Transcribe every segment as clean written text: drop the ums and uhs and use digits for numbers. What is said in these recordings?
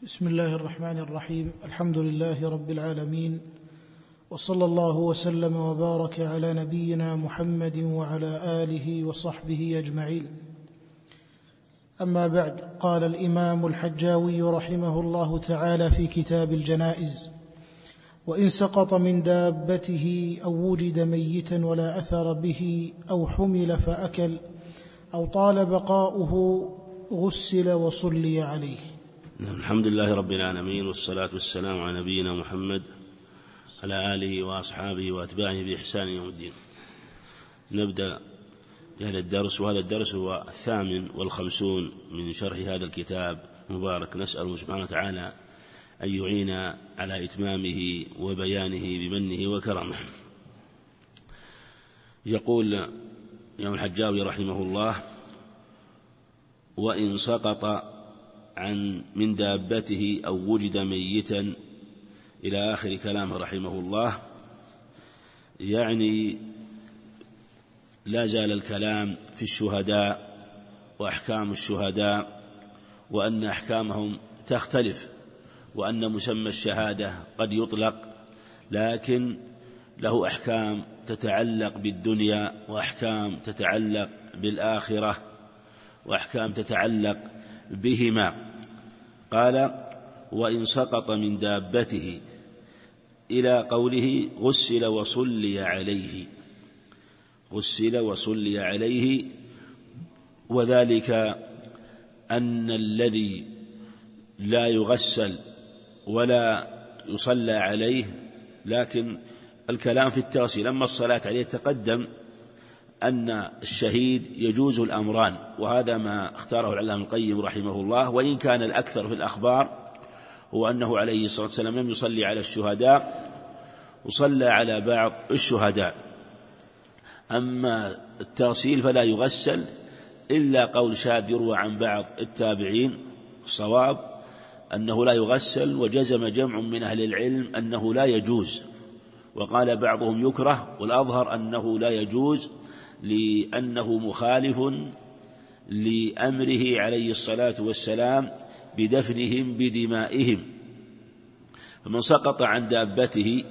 بسم الله الرحمن الرحيم. الحمد لله رب العالمين، وصلى الله وسلم وبارك على نبينا محمد وعلى آله وصحبه أجمعين. أما بعد، قال الإمام الحجاوي رحمه الله تعالى في كتاب الجنائز: وإن سقط من دابته أو وجد ميتا ولا أثر به أو حمل فأكل أو طال بقاؤه غسل وصلي عليه. الحمد لله رب العالمين، والصلاة والسلام على نبينا محمد على آله وأصحابه وأتباعه بإحسان يوم الدين. نبدأ بهذا الدرس، وهذا الدرس هو 58 من شرح هذا الكتاب المبارك. نسأله سبحانه وتعالى أن يعين على إتمامه وبيانه بمنه وكرمه. يقول الإمام الحجاوي رحمه الله: وإن سقط من دابته أو وجد ميتا، إلى آخر كلامه رحمه الله. يعني لا زال الكلام في الشهداء وأحكام الشهداء، وأن أحكامهم تختلف، وأن مسمى الشهادة قد يطلق، لكن له أحكام تتعلق بالدنيا، وأحكام تتعلق بالآخرة، وأحكام تتعلق بهما. قال: وإن سقط من دابته، إلى قوله غسل وصلي عليه. غسل وصلي عليه، وذلك أن الذي لا يغسل ولا يصلى عليه، لكن الكلام في التغسيل. أما الصلاة عليه تقدم أن الشهيد يجوز الأمران، وهذا ما اختاره العلامة القيم رحمه الله. وإن كان الأكثر في الأخبار هو أنه عليه الصلاة والسلام لم يصلي على الشهداء، وصلى على بعض الشهداء. أما التغسيل فلا يغسل، إلا قول شاذ يروى عن بعض التابعين. الصواب أنه لا يغسل، وجزم جمع من أهل العلم أنه لا يجوز، وقال بعضهم يكره، والأظهر أنه لا يجوز، لأنه مخالف لأمره عليه الصلاة والسلام بدفنهم بدمائهم. فمن سقط عن دابته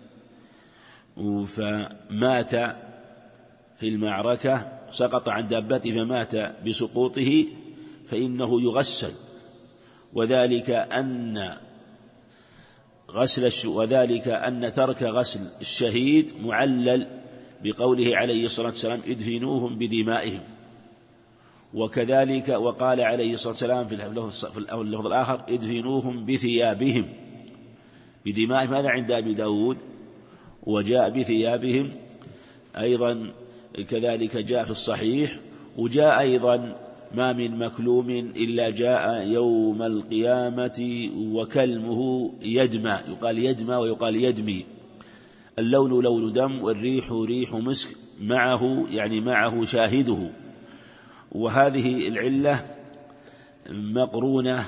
فمات في المعركة، سقط عن دابته فمات بسقوطه، فإنه يغسل، وذلك أن ترك غسل الشهيد معلل بقوله عليه الصلاة والسلام: ادفنوهم بدمائهم. وكذلك وقال عليه الصلاة والسلام في اللفظ الآخر: ادفنوهم بثيابهم. بدمائهم هذا عند أبي داود، وجاء بثيابهم أيضا كذلك جاء في الصحيح. وجاء أيضا: ما من مكلوم إلا جاء يوم القيامة وكلمه يدمى، يقال يدمى ويقال يدمي. اللون لون دم، والريح ريح مسك، معه شاهده. وهذه العلة مقرونة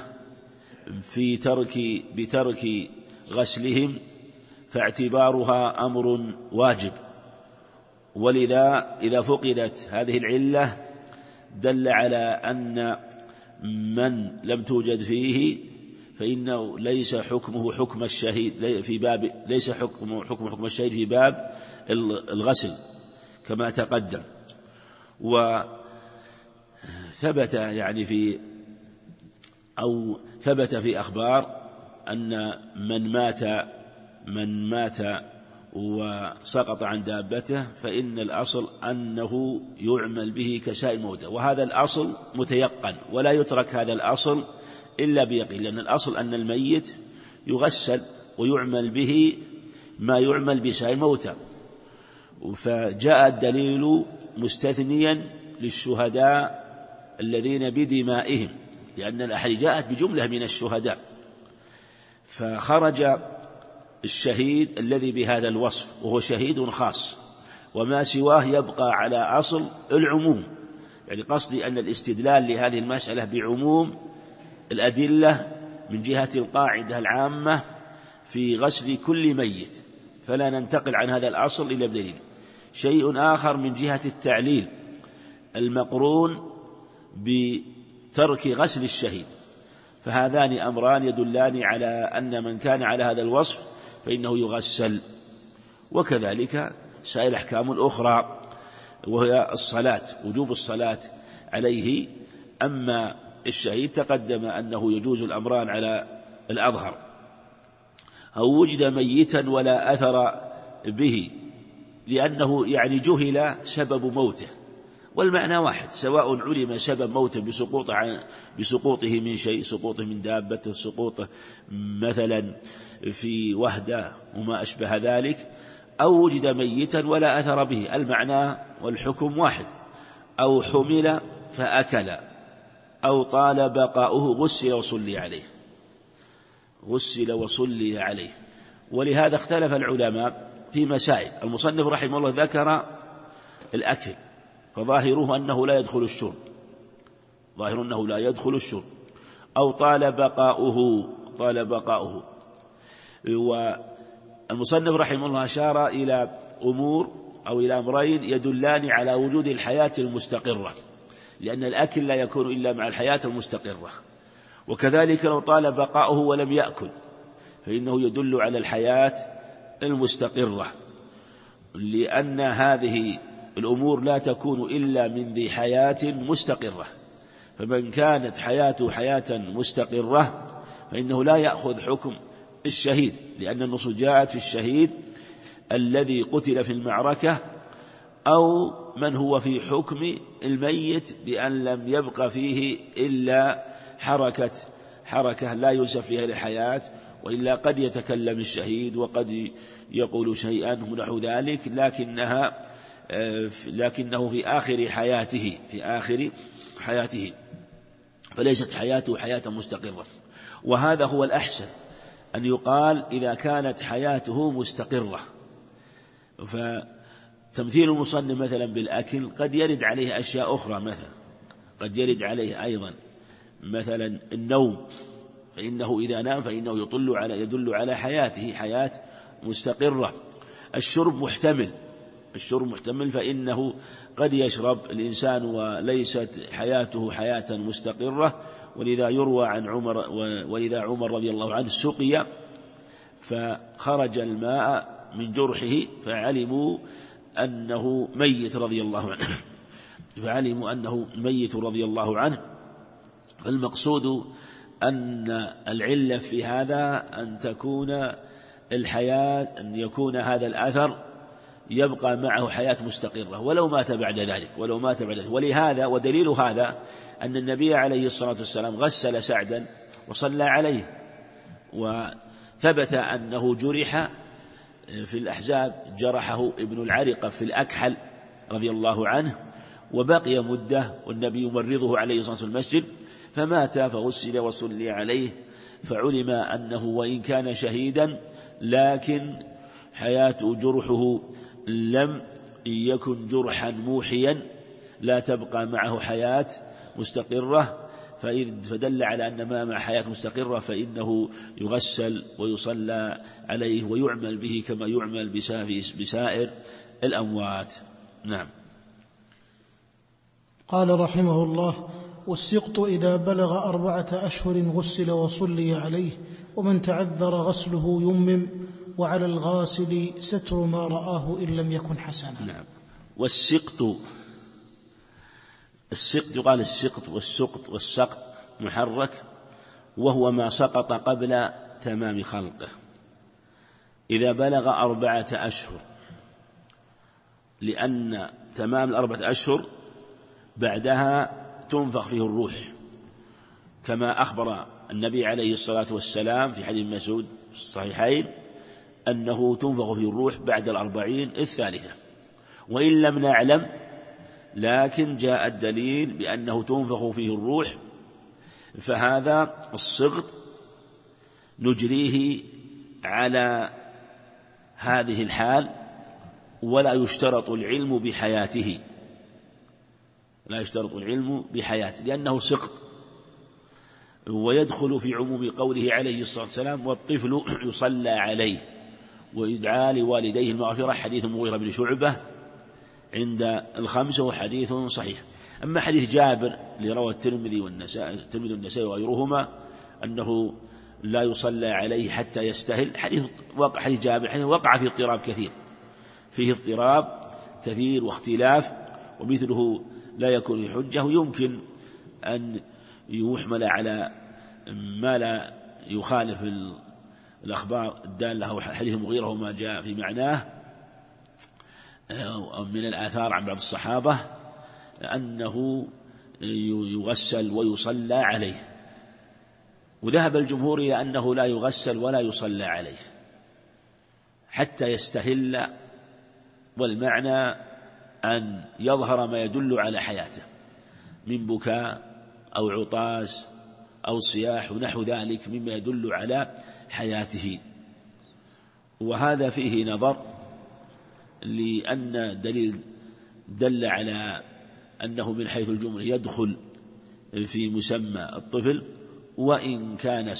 بترك غسلهم، فاعتبارها أمر واجب. ولذا إذا فقدت هذه العلة دل على أن من لم توجد فيه فإنه ليس حكمه حكم الشهيد ليس حكم الشهيد في باب الغسل كما تقدم. وثبت ثبت في أخبار أن من مات وسقط عن دابته فإن الأصل أنه يعمل به كسائر الموتى، وهذا الأصل متيقن، ولا يترك هذا الأصل إلا بيقين، لأن الأصل أن الميت يغسل ويعمل به ما يعمل بسائر الموتى. فجاء الدليل مستثنيا للشهداء الذين بدمائهم، لأن الأحاديث جاءت بجملة من الشهداء، فخرج الشهيد الذي بهذا الوصف وهو شهيد خاص، وما سواه يبقى على أصل العموم. يعني قصدي أن الاستدلال لهذه المسألة بعموم الأدلة من جهة القاعدة العامة في غسل كل ميت، فلا ننتقل عن هذا الأصل إلا بدليل. شيء آخر من جهة التعليل المقرون بترك غسل الشهيد. فهذان أمران يدلان على أن من كان على هذا الوصف فإنه يغسل. وكذلك سائر الأحكام الأخرى وهي الصلاة، وجوب الصلاة عليه. أما الشهيد تقدم أنه يجوز الأمران على الأظهر. أو وجد ميتا ولا أثر به، لأنه يعني جهل سبب موته، والمعنى واحد، سواء علم سبب موته بسقوطه من شيء، سقوطه من دابته، سقوطه مثلا في وهدة وما أشبه ذلك، أو وجد ميتا ولا أثر به، المعنى والحكم واحد. أو حمل فأكل، أو طال بقاؤه غسل وصلي عليه، غسل وصلي عليه. ولهذا اختلف العلماء في مسائل. المصنف رحمه الله ذكر الأكل، فظاهره أنه لا يدخل الشرب، ظاهر أنه لا يدخل الشرب. أو طال بقاؤه. والمصنف رحمه الله أشار إلى أمور أو إلى أمرين يدلان على وجود الحياة المستقرة، لأن الأكل لا يكون إلا مع الحياة المستقرة. وكذلك لو طال بقاؤه ولم يأكل فإنه يدل على الحياة المستقرة، لأن هذه الأمور لا تكون إلا من ذي حياة مستقرة. فمن كانت حياته حياة مستقرة فإنه لا يأخذ حكم الشهيد، لأن النصوص جاءت في الشهيد الذي قتل في المعركة، أو من هو في حكم الميت بأن لم يبق فيه إلا حركة لا يوصف فيها الحياة، وإلا قد يتكلم الشهيد وقد يقول شيئا نحو ذلك، لكنه في آخر حياته فليست حياته حياة مستقرة. وهذا هو الأحسن، أن يقال إذا كانت حياته مستقرة. فتمثيل المصنف مثلا بالأكل قد يرد عليه أشياء أخرى، مثلا قد يرد عليه أيضا مثلا النوم، فإنه إذا نام فإنه يدل على حياته حياة مستقرة. الشرب محتمل، فإنه قد يشرب الإنسان وليست حياته حياة مستقرة. ولذا يروى عن عمر رضي الله عنه سقي فخرج الماء من جرحه فعلموا أنه ميت رضي الله عنه. فالمقصود أن العلة في هذا أن تكون الحياة، أن يكون هذا الأثر يبقى معه حياة مستقرة ولو مات بعد ذلك. ولهذا ودليل هذا أن النبي عليه الصلاة والسلام غسل سعدا وصلى عليه، وثبت أنه جرح في الأحزاب، جرحه ابن العرقة في الأكحل رضي الله عنه، وبقي مدة والنبي يمرضه عليه الصلاة والسلام في المسجد، فمات فغسل وصلي عليه. فعلم أنه وإن كان شهيدا لكن جرحه لم يكن جرحا موحيا، لا تبقى معه حياة مستقرة، فدل على أن ما مع حياة مستقرة فإنه يغسل ويصلى عليه ويعمل به كما يعمل بسائر الأموات. نعم. قال رحمه الله: والسقط إذا بلغ 4 أشهر غسل وصلي عليه، ومن تعذر غسله يمم، وعلى الغاسل ستر ما رآه إن لم يكن حسنا. نعم. والسقط يقال السقط والسقط والسقط محرك، وهو ما سقط قبل تمام خلقه. إذا بلغ 4 أشهر، لأن تمام 4 أشهر بعدها تنفخ فيه الروح، كما أخبر النبي عليه الصلاة والسلام في حديث مسعود في الصحيحين أنه تنفخ فيه الروح بعد 40 الثالثة. وإن لم نعلم، لكن جاء الدليل بأنه تنفخ فيه الروح، فهذا السقط نجريه على هذه الحال، ولا يشترط العلم بحياته، لأنه سقط. ويدخل في عموم قوله عليه الصلاة والسلام: والطفل يصلى عليه ويدعى لوالديه المغفرة، حديث المغيرة بن شعبة عند الخمسة وحديث صحيح. أما حديث جابر اللي روى الترمذي والنسائي وغيرهما أنه لا يصلى عليه حتى يستهل، حديث جابر حديث وقع فيه اضطراب كثير، فيه اضطراب كثير واختلاف، ومثله لا يكون حجة، ويمكن أن يحمل على ما لا يخالف الأخبار الدالة أو حديث المغيرة وما جاء في معناه من الآثار عن بعض الصحابة أنه يغسل ويصلى عليه. وذهب الجمهور إلى أنه لا يغسل ولا يصلى عليه حتى يستهل، والمعنى أن يظهر ما يدل على حياته من بكاء أو عطاس أو صياح ونحو ذلك مما يدل على حياته. وهذا فيه نظر، لأن دليل دل على أنه من حيث الجملة يدخل في مسمى الطفل وإن كان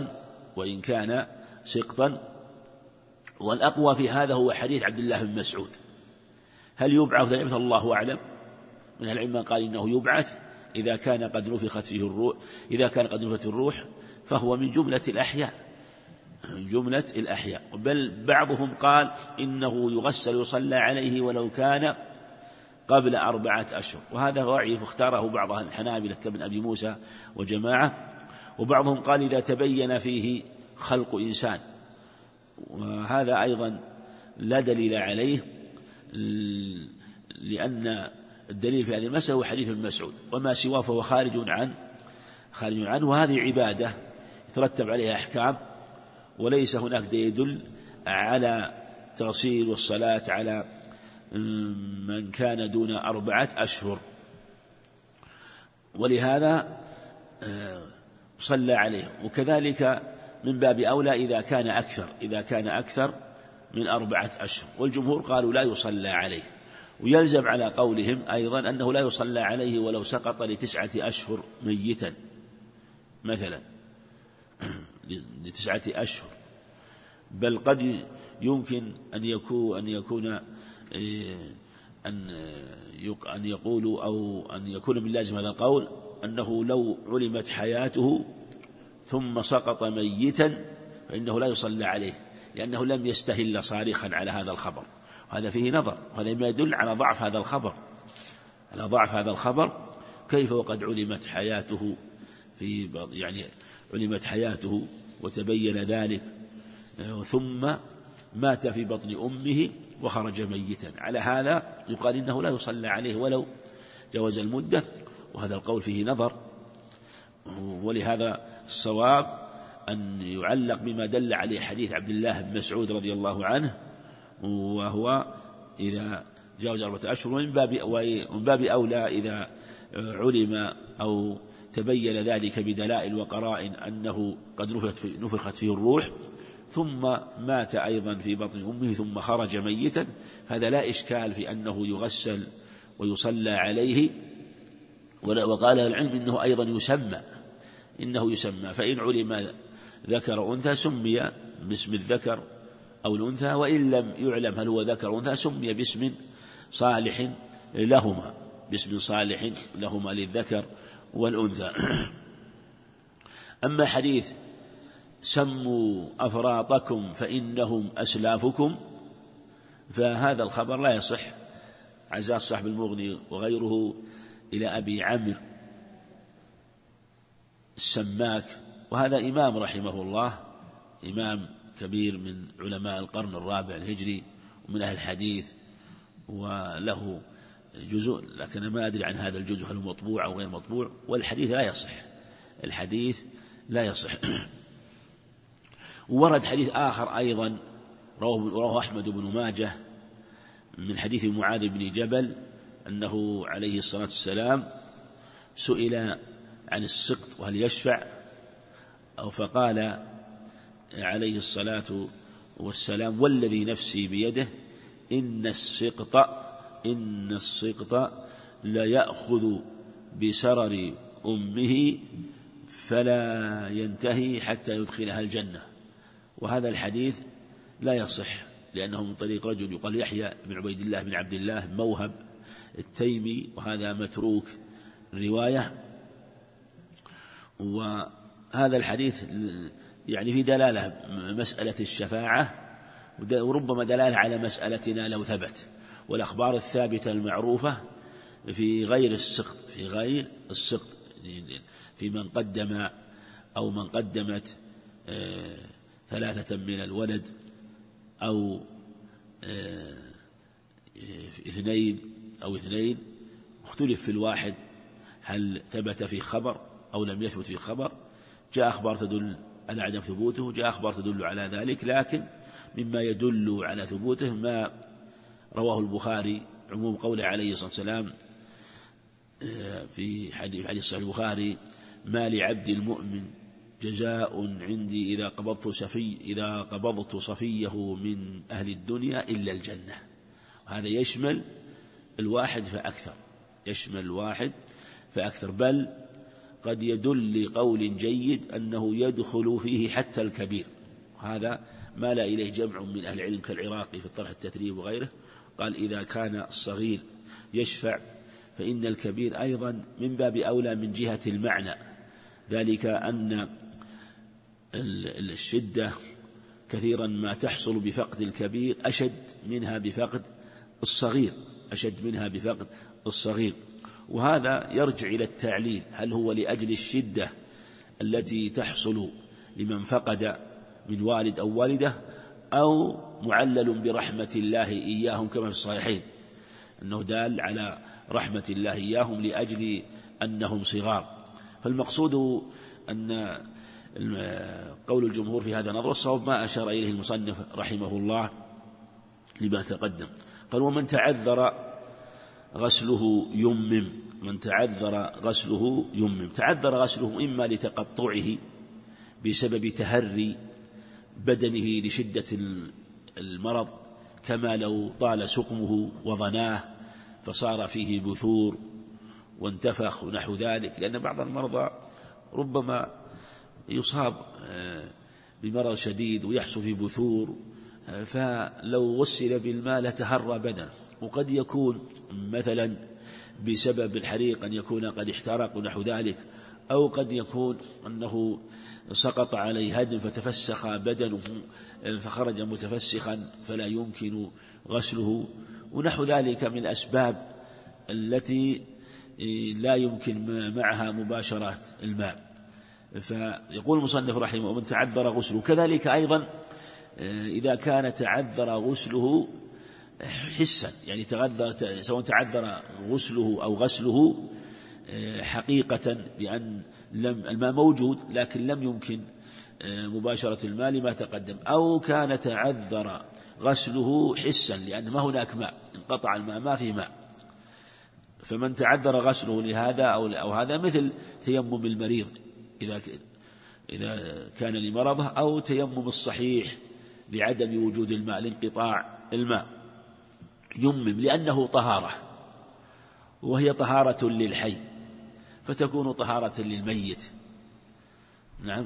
سقطا. والأقوى في هذا هو حديث عبد الله بن مسعود. هل يبعث الله أعلم؟ من العلم قال إنه يبعث إذا كان قد نفخت فيه الروح، إذا كان قد نفخت الروح فهو من جملة الأحياء، بل بعضهم قال إنه يغسل ويصلى عليه ولو كان قبل 4 أشهر، وهذا ضعيف اختاره بعض الحنابلة كابن أبي موسى وجماعة. وبعضهم قال إذا تبين فيه خلق إنسان، وهذا أيضا لا دليل عليه، لأن الدليل في هذه المسألة هو حديث ابن مسعود، وما سواه فهو خارج عنه، وهذه عبادة يترتب عليها أحكام، وليس هناك دليل يدل على تغسيل والصلاة على من كان دون 4 أشهر، ولهذا صلى عليه. وكذلك من باب أولى إذا كان أكثر من 4 أشهر، والجمهور قالوا لا يصلى عليه. ويلزم على قولهم أيضا أنه لا يصلى عليه ولو سقط ل9 أشهر ميتا مثلا ل9 أشهر، بل قد يمكن أن يقولوا أو أن يكون من لازم هذا القول أنه لو علمت حياته ثم سقط ميتا فإنه لا يصلى عليه، لأنه لم يستهل صارخا على هذا الخبر. وهذا فيه نظر، وهذا ما يدل على ضعف هذا الخبر، كيف وقد علمت حياته علمت حياته وتبين ذلك ثم مات في بطن أمه وخرج ميتا. على هذا يقال إنه لا يصلى عليه ولو جاوز المدة، وهذا القول فيه نظر. ولهذا الصواب أن يعلق بما دل عليه حديث عبد الله بن مسعود رضي الله عنه، وهو إذا جاوز 4 أشهر، ومن باب أولى إذا علم أو تبين ذلك بدلائل وقرائن أنه قد نفخت فيه الروح ثم مات أيضا في بطن أمه ثم خرج ميتا، فهذا لا إشكال في أنه يغسل ويصلى عليه. وقال العلم إنه أيضا يسمى، فإن علم ذكر أنثى سمي باسم الذكر أو الأنثى، وإن لم يعلم هل هو ذكر أو أنثى سمي باسم صالح لهما للذكر والأنثى. أما حديث سموا أفراطكم فإنهم أسلافكم، فهذا الخبر لا يصح. عزاه صاحب المغني وغيره إلى أبي عمرو السماك، وهذا إمام رحمه الله، إمام كبير من علماء القرن الرابع الهجري ومن أهل الحديث، وله جزء، لكن ما أدري عن هذا الجزء هل هو مطبوع أو غير مطبوع، والحديث لا يصح. ورد حديث آخر أيضا رواه أحمد بن ماجه من حديث معاذ بن جبل أنه عليه الصلاة والسلام سئل عن السقط وهل يشفع، أو فقال عليه الصلاة والسلام والذي نفسي بيده إن السقط لا يأخذ بسرر أمه فلا ينتهي حتى يدخلها الجنة. وهذا الحديث لا يصح، لأنه من طريق رجل يقال يحيى بن عبيد الله بن عبد الله موهب التيمي، وهذا متروك الرواية. هذا الحديث يعني في دلالة مسألة الشفاعة، وربما دلالة على مسألتنا لو ثبت. والأخبار الثابتة المعروفة في غير السقط في من قدم أو من قدمت 3 من الولد أو 2 أو 2، اختلف في الواحد هل ثبت في خبر أو لم يثبت في خبر. جاء أخبار تدل على عدم ثبوته، جاء أخبار تدل على ذلك، لكن مما يدل على ثبوته ما رواه البخاري، عموم قوله عليه الصلاة والسلام في حديث صحيح البخاري: ما لعبد المؤمن جزاء عندي إذا قبضت صفيه من أهل الدنيا إلا الجنة. هذا يشمل الواحد فأكثر، بل قد يدل لقول جيد أنه يدخل فيه حتى الكبير. هذا مال إليه جمع من أهل العلم كالعراقي في الطرح التثريب وغيره، قال إذا كان الصغير يشفع فإن الكبير أيضا من باب أولى من جهة المعنى، ذلك أن الشدة كثيرا ما تحصل بفقد الكبير أشد منها بفقد الصغير. وهذا يرجع إلى التعليل، هل هو لأجل الشدة التي تحصل لمن فقد من والد أو والدة، أو معلل برحمة الله إياهم كما في الصحيحين أنه دال على رحمة الله إياهم لأجل أنهم صغار. فالمقصود أن قول الجمهور في هذا نظر، والصواب ما أشار إليه المصنف رحمه الله لما تقدم. قال: ومن تعذر غسله يمم. تعذر غسله إما لتقطعه بسبب تهري بدنه لشدة المرض، كما لو طال سقمه وضناه فصار فيه بثور وانتفخ ونحو ذلك، لأن بعض المرضى ربما يصاب بمرض شديد ويحصل فيه بثور، فلو غسل بالماء لتهرى بدنه. وقد يكون مثلا بسبب الحريق أن يكون قد احترق ونحو ذلك، أو قد يكون أنه سقط عليه هدم فتفسخ بدنه فخرج متفسخا فلا يمكن غسله، ونحو ذلك من الأسباب التي لا يمكن معها مباشرة الماء. فيقول المصنف رحمه: ومن تعذر غسله. كذلك أيضا إذا كان تعذر غسله حسا، يعني سواء تعذر غسله أو غسله حقيقة بأن الماء موجود لكن لم يمكن مباشرة الماء لما تقدم، أو كان تعذر غسله حسا لأن ما هناك ماء، انقطع الماء ما في ماء. فمن تعذر غسله لهذا أو هذا، مثل تيمم المريض إذا كان لمرضه، أو تيمم الصحيح لعدم وجود الماء لانقطاع الماء، يمم لأنه طهارة، وهي طهارة للحي فتكون طهارة للميت. نعم.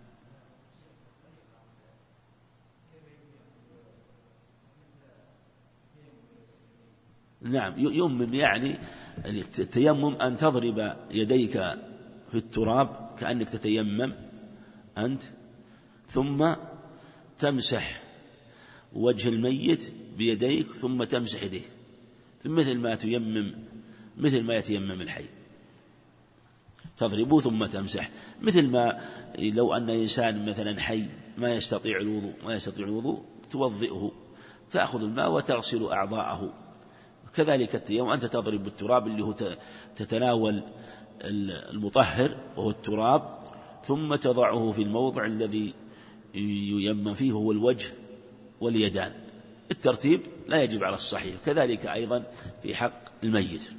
يمم يعني التيمم أن تضرب يديك في التراب كأنك تتيمم أنت، ثم تمسح وجه الميت بيديك ثم تمسح يديه، مثل ما يتيمم الحي، تضربه ثم تمسح. مثل ما لو أن إنسان مثلا حي ما يستطيع الوضوء توضئه، تأخذ الماء وتغسل أعضاءه. كذلك التيمم أنت تضرب بالتراب اللي هو تتناول المطهر وهو التراب، ثم تضعه في الموضع الذي ييمم فيه هو الوجه واليدان. الترتيب لا يجب على الصحيح. كذلك أيضا في حق الميت.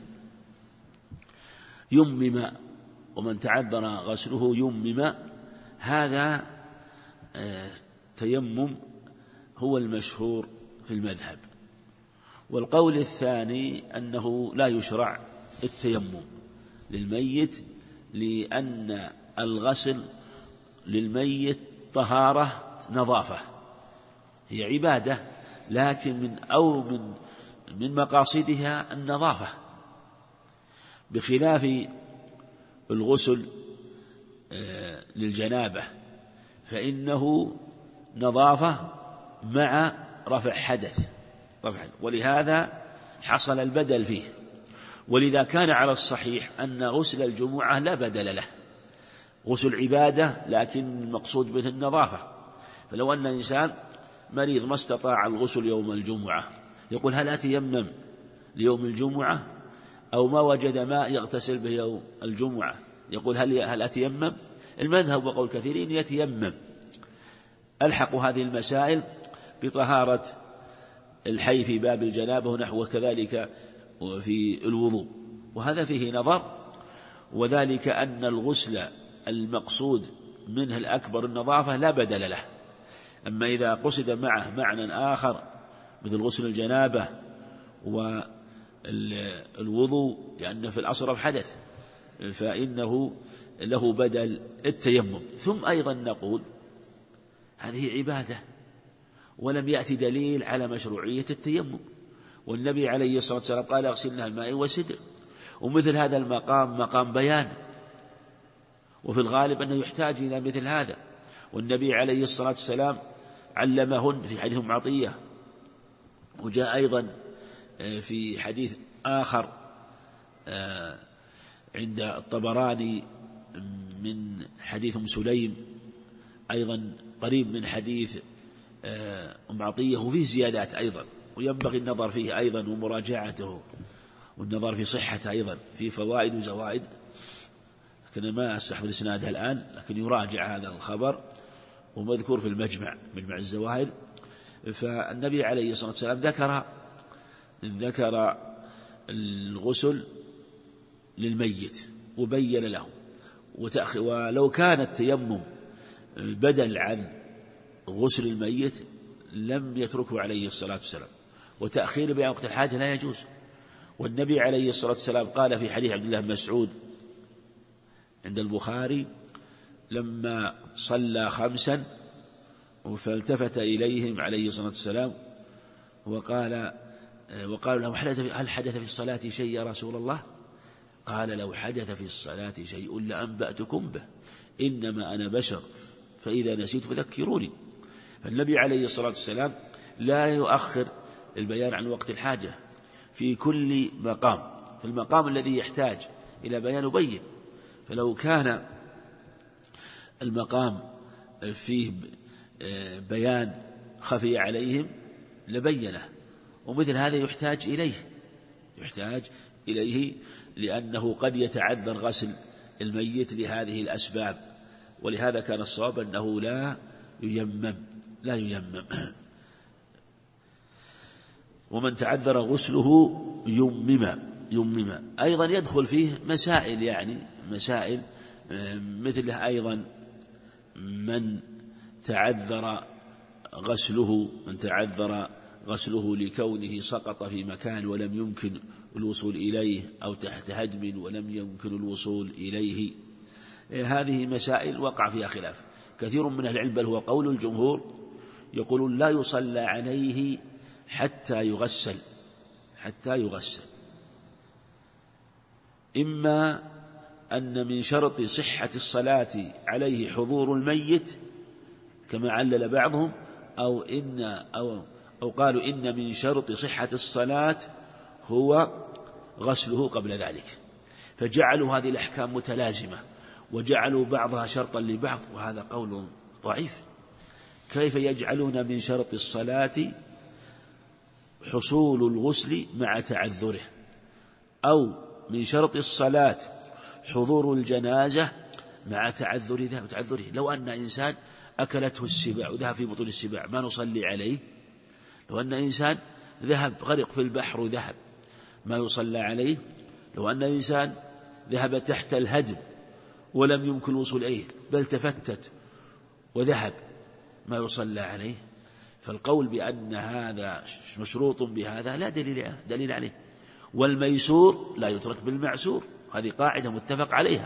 يمم، ومن تعذر غسله يمم، هذا تيمم هو المشهور في المذهب. والقول الثاني أنه لا يشرع التيمم للميت، لأن الغسل للميت طهارة نظافة، هي عبادة، لكن من مقاصدها النظافة، بخلاف الغسل للجنابة فإنه نظافة مع رفع حدث، ولهذا حصل البدل فيه. ولذا كان على الصحيح أن غسل الجمعة لا بدل له، غسل عبادة لكن المقصود به النظافة. فلو أن إنسان مريض ما استطاع الغسل يوم الجمعة يقول هل أتيمم ليوم الجمعة؟ أو ما وجد ماء يغتسل به يوم الجمعة يقول هل أتيمم؟ المذهب وقول كثيرين يتيمم. ألحقوا هذه المسائل بطهارة الحي في باب الجنابة ونحو كذلك في الوضوء، وهذا فيه نظر، وذلك أن الغسل المقصود منه الأكبر النظافة لا بدل له. أما إذا قصد معه معنى آخر مثل غسل الجنابة والوضوء لأن في الأصل حدث فإنه له بدل التيمم. ثم أيضا نقول هذه عبادة ولم يأتي دليل على مشروعية التيمم، والنبي عليه الصلاة والسلام قال اغسلنها الماء والسدر، ومثل هذا المقام مقام بيان، وفي الغالب أنه يحتاج إلى مثل هذا. والنبي عليه الصلاة والسلام علمهن في حديث عطية، وجاء أيضا في حديث آخر عند الطبراني من حديث سليم أيضا قريب من حديث عطية، وفيه زيادات أيضا، وينبغي النظر فيه أيضا ومراجعته والنظر في صحته أيضا، في فوائد وزوائد، لكن ما أستحضر إسنادها الآن، لكن يراجع هذا الخبر ومذكور في مجمع الزواهر. فالنبي عليه الصلاة والسلام ذكر الغسل للميت وبين له، ولو كان التيمم بدل عن غسل الميت لم يتركه عليه الصلاة والسلام، وتأخير بيان وقت الحاجة لا يجوز. والنبي عليه الصلاة والسلام قال في حديث عبد الله بن مسعود عند البخاري لما صلى 5 فالتفت إليهم عليه الصلاة والسلام وقالوا له هل حدث في الصلاة شيء يا رسول الله؟ قال لو حدث في الصلاة شيء لأنبأتكم به، إنما أنا بشر فإذا نسيت فذكروني. فالنبي عليه الصلاة والسلام لا يؤخر البيان عن وقت الحاجة في كل مقام، في المقام الذي يحتاج إلى بيان يبين. فلو كان المقام فيه بيان خفي عليهم لبينه، ومثل هذا يحتاج إليه لأنه قد يتعذر غسل الميت لهذه الأسباب، ولهذا كان الصواب أنه لا ييمم. ومن تعذر غسله يمم. أيضا يدخل فيه مسائل مثل أيضا من تعذر غسله لكونه سقط في مكان ولم يمكن الوصول إليه، أو تحت هدم ولم يمكن الوصول إليه. هذه مسائل وقع فيها خلاف. كثير من أهل العلم بل هو قول الجمهور يقولون لا يصلى عليه حتى يغسل، إما أن من شرط صحة الصلاة عليه حضور الميت كما علل بعضهم، أو قالوا إن من شرط صحة الصلاة هو غسله قبل ذلك، فجعلوا هذه الأحكام متلازمة وجعلوا بعضها شرطا لبعض، وهذا قول ضعيف. كيف يجعلون من شرط الصلاة حصول الغسل مع تعذره، أو من شرط الصلاة حضور الجنازة مع تعذره؟ لو أن إنسان أكلته السباع وذهب في بطون السباع ما نصلي عليه؟ لو أن إنسان ذهب غرق في البحر وذهب ما يصلى عليه؟ لو أن إنسان ذهب تحت الهدم ولم يمكن الوصول إليه بل تفتت وذهب ما يصلى عليه؟ فالقول بأن هذا مشروط بهذا لا دليل عليه. والميسور لا يترك بالمعسور، هذه قاعدة متفق عليها.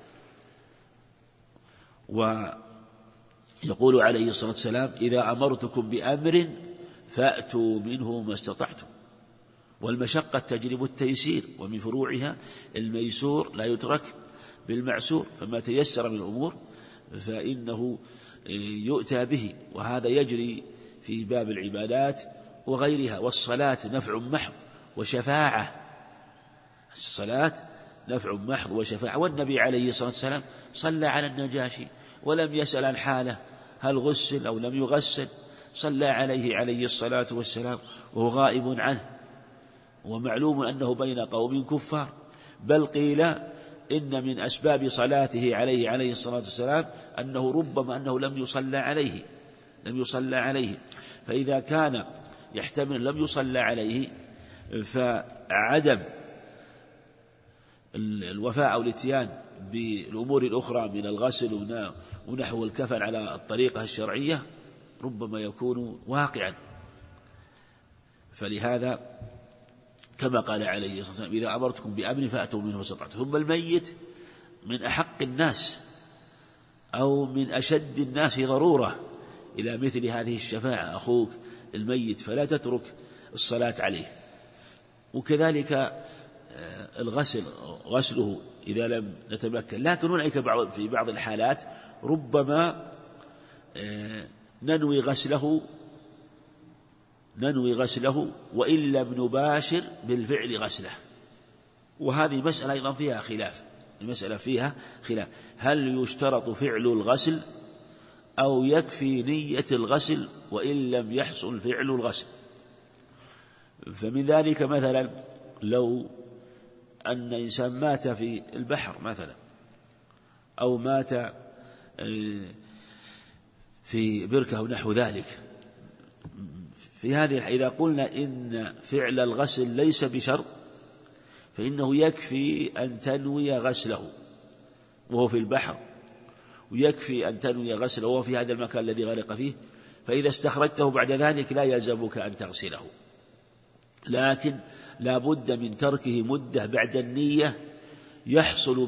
ويقول عليه الصلاة والسلام إذا أمرتكم بأمر فأتوا منه ما استطعتم، والمشقة تجلب التيسير، ومن فروعها الميسور لا يترك بالمعسور، فما تيسر من الأمور فإنه يؤتى به. وهذا يجري في باب العبادات وغيرها. والصلاة نفع محض وشفاعة، الصلاة نفع محض وشفاعة. والنبي عليه الصلاة والسلام صلى على النجاشي ولم يسأل عن حاله هل غسل أو لم يغسل، صلى عليه الصلاة والسلام وهو غائب عنه، ومعلوم أنه بين قوم كفار. بل قيل إن من أسباب صلاته عليه الصلاة والسلام أنه ربما أنه لم يصلى عليه. فإذا كان يحتمل لم يصلى عليه، فعدم الوفاء أو الاتيان بالأمور الأخرى من الغسل ونحو الكفن على الطريقة الشرعية ربما يكون واقعا. فلهذا كما قال عليه الصلاة والسلام إذا أمرتكم بأمر فأتوا منه ما استطعتم. ثم الميت من أحق الناس أو من أشد الناس ضرورة إلى مثل هذه الشفاعة، أخوك الميت، فلا تترك الصلاة عليه. وكذلك غسله إذا لم نتمكن. لكن هناك في بعض الحالات ربما ننوي غسله وإن لم نباشر بالفعل غسله. وهذه مسألة أيضا فيها خلاف، هل يشترط فعل الغسل أو يكفي نية الغسل وإن لم يحصل فعل الغسل؟ فمن ذلك مثلا لو أن إنسان مات في البحر مثلا، أو مات في بركة ونحو ذلك، في هذه إذا قلنا إن فعل الغسل ليس بشرط فإنه يكفي أن تنوي غسله وهو في البحر، ويكفي أن تنوي غسله وهو في هذا المكان الذي غرق فيه. فإذا استخرجته بعد ذلك لا يلزمك أن تغسله، لكن لا بد من تركه مدة بعد النية يحصل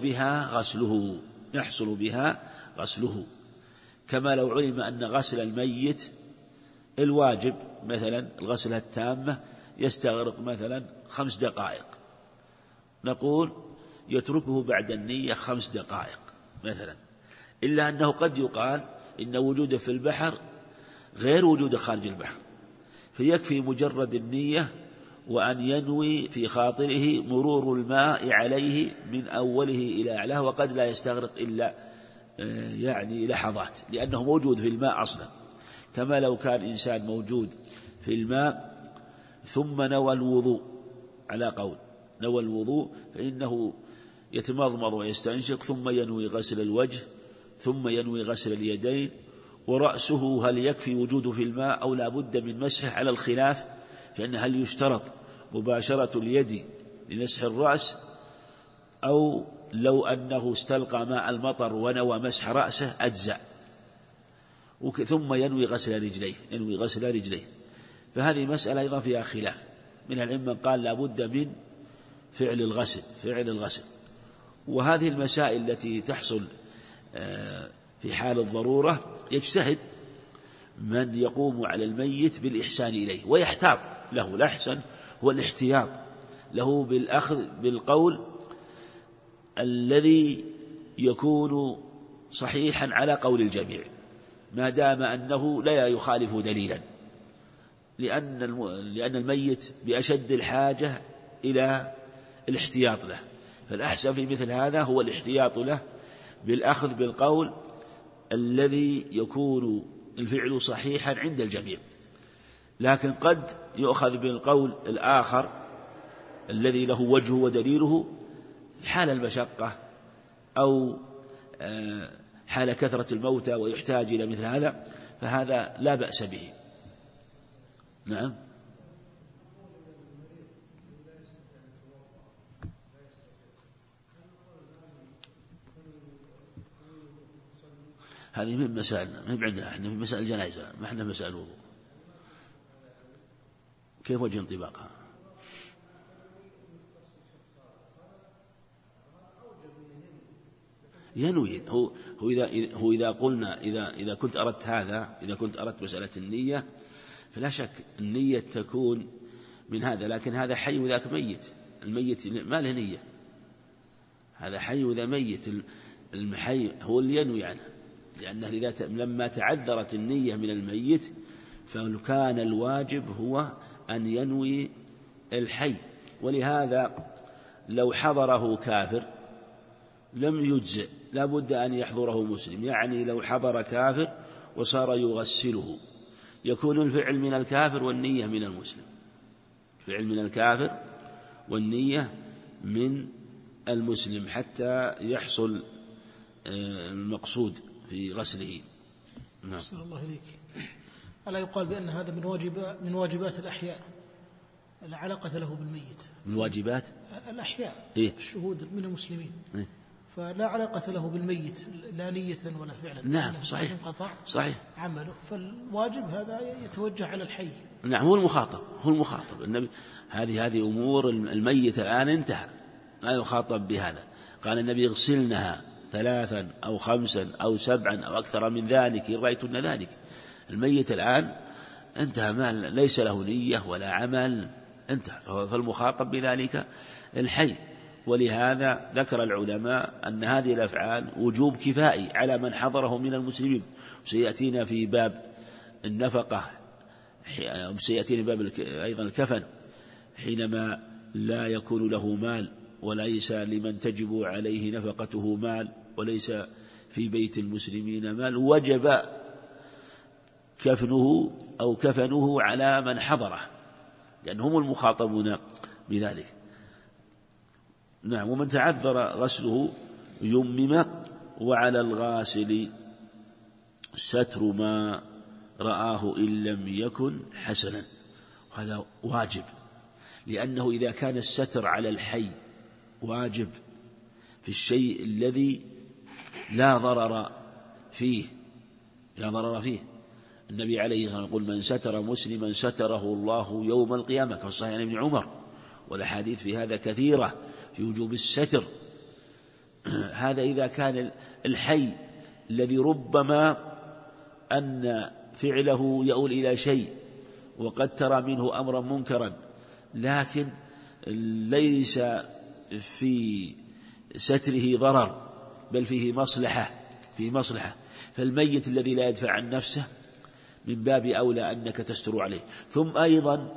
بها غسله. كما لو علم أن غسل الميت الواجب مثلا الغسلة التامة يستغرق مثلا 5 دقائق، نقول يتركه بعد النية 5 دقائق مثلا. إلا أنه قد يقال إن وجوده في البحر غير وجوده خارج البحر، فيكفي مجرد النية وأن ينوي في خاطره مرور الماء عليه من أوله إلى أعلاه، وقد لا يستغرق إلا لحظات لأنه موجود في الماء أصلا. كما لو كان إنسان موجود في الماء ثم نوى الوضوء، على قول نوى الوضوء فإنه يتمضمض ويستنشق ثم ينوي غسل الوجه ثم ينوي غسل اليدين ورأسه. هل يكفي وجوده في الماء أو لا بد من مسحه؟ على الخلاف، فإن هل يشترط مباشرة اليد لمسح الرأس، أو لو أنه استلقى ماء المطر ونوى مسح رأسه أجزأ، ثم ينوي غسل رجليه. فهذه مسألة أيضا فيها خلاف. من العلم من قال لا بد من فعل الغسل. وهذه المسائل التي تحصل في حال الضرورة يجتهد من يقوم على الميت بالإحسان إليه ويحتاط له. الأحسن هو الاحتياط له بالأخذ بالقول الذي يكون صحيحا على قول الجميع ما دام أنه لا يخالف دليلا، لأن الميت بأشد الحاجة إلى الاحتياط له. فالأحسن في مثل هذا هو الاحتياط له بالأخذ بالقول الذي يكون الفعل صحيحا عند الجميع. لكن قد يؤخذ بالقول الآخر الذي له وجهه ودليله في حال المشقة أو حال كثرة الموتى ويحتاج إلى مثل هذا، فهذا لا بأس به. نعم. هذه من مسائلنا، ما عندنا احنا في مسائل الجنائز، ما احنا في مسائل الوضوء. كيف وجه انطباقها؟ ينوي هو إذا قلنا إذا كنت أردت هذا، إذا كنت أردت مسألة النية فلا شك النية تكون من هذا، لكن هذا حي وذاك ميت. الميت ما له نية، هذا حي وذا ميت. الحي هو اللي ينوي عنه، لأنه لما تعذرت النية من الميت فكان الواجب هو أن ينوي الحي. ولهذا لو حضره كافر لم يجزئ، لا بد أن يحضره مسلم. يعني لو حضر كافر وصار يغسله يكون الفعل من الكافر والنية من المسلم، الفعل من الكافر والنية من المسلم حتى يحصل المقصود في غسله. نعم. صلى الله عليك. ألا يقال بأن هذا من واجبات الأحياء، لا علاقة له بالميت، من واجبات الأحياء إيه؟ الشهود من المسلمين إيه؟ فلا علاقة له بالميت لا نية ولا فعلا. نعم صحيح صحيح. عمله، فالواجب هذا يتوجه على الحي. نعم هو المخاطب النبي. هذه أمور الميت الآن انتهى، لا يخاطب بهذا. قال النبي اغسلنها 3 أو 5 أو 7 أو أكثر من ذلك إن رأيتن ذلك. الميت الآن انتهى، ما ليس له نية ولا عمل، انتهى. فالمخاطب بذلك الحي. ولهذا ذكر العلماء أن هذه الأفعال وجوب كفائي على من حضره من المسلمين. سيأتينا في باب النفقة، سيأتينا باب أيضا الكفن، حينما لا يكون له مال وليس لمن تجب عليه نفقته مال وليس في بيت المسلمين مال، وجب كفنه أو كفنه على من حضره لأنهم المخاطبون بذلك. نعم. ومن تعذر غسله يمم، وعلى الغاسل ستر ما رآه إن لم يكن حسنا. هذا واجب، لأنه إذا كان الستر على الحي واجب في الشيء الذي لا ضرر فيه، النبي عليه الصلاة والسلام يقول من ستر مسلما ستره الله يوم القيامة، كما صحيح عن ابن عمر، والأحاديث في هذا كثيرة في وجوب الستر. هذا إذا كان الحي الذي ربما أن فعله يؤول إلى شيء وقد ترى منه أمرا منكرا، لكن ليس في ستره ضرر بل فيه مصلحة، فالميت الذي لا يدفع عن نفسه من باب أولى أنك تستر عليه. ثم أيضا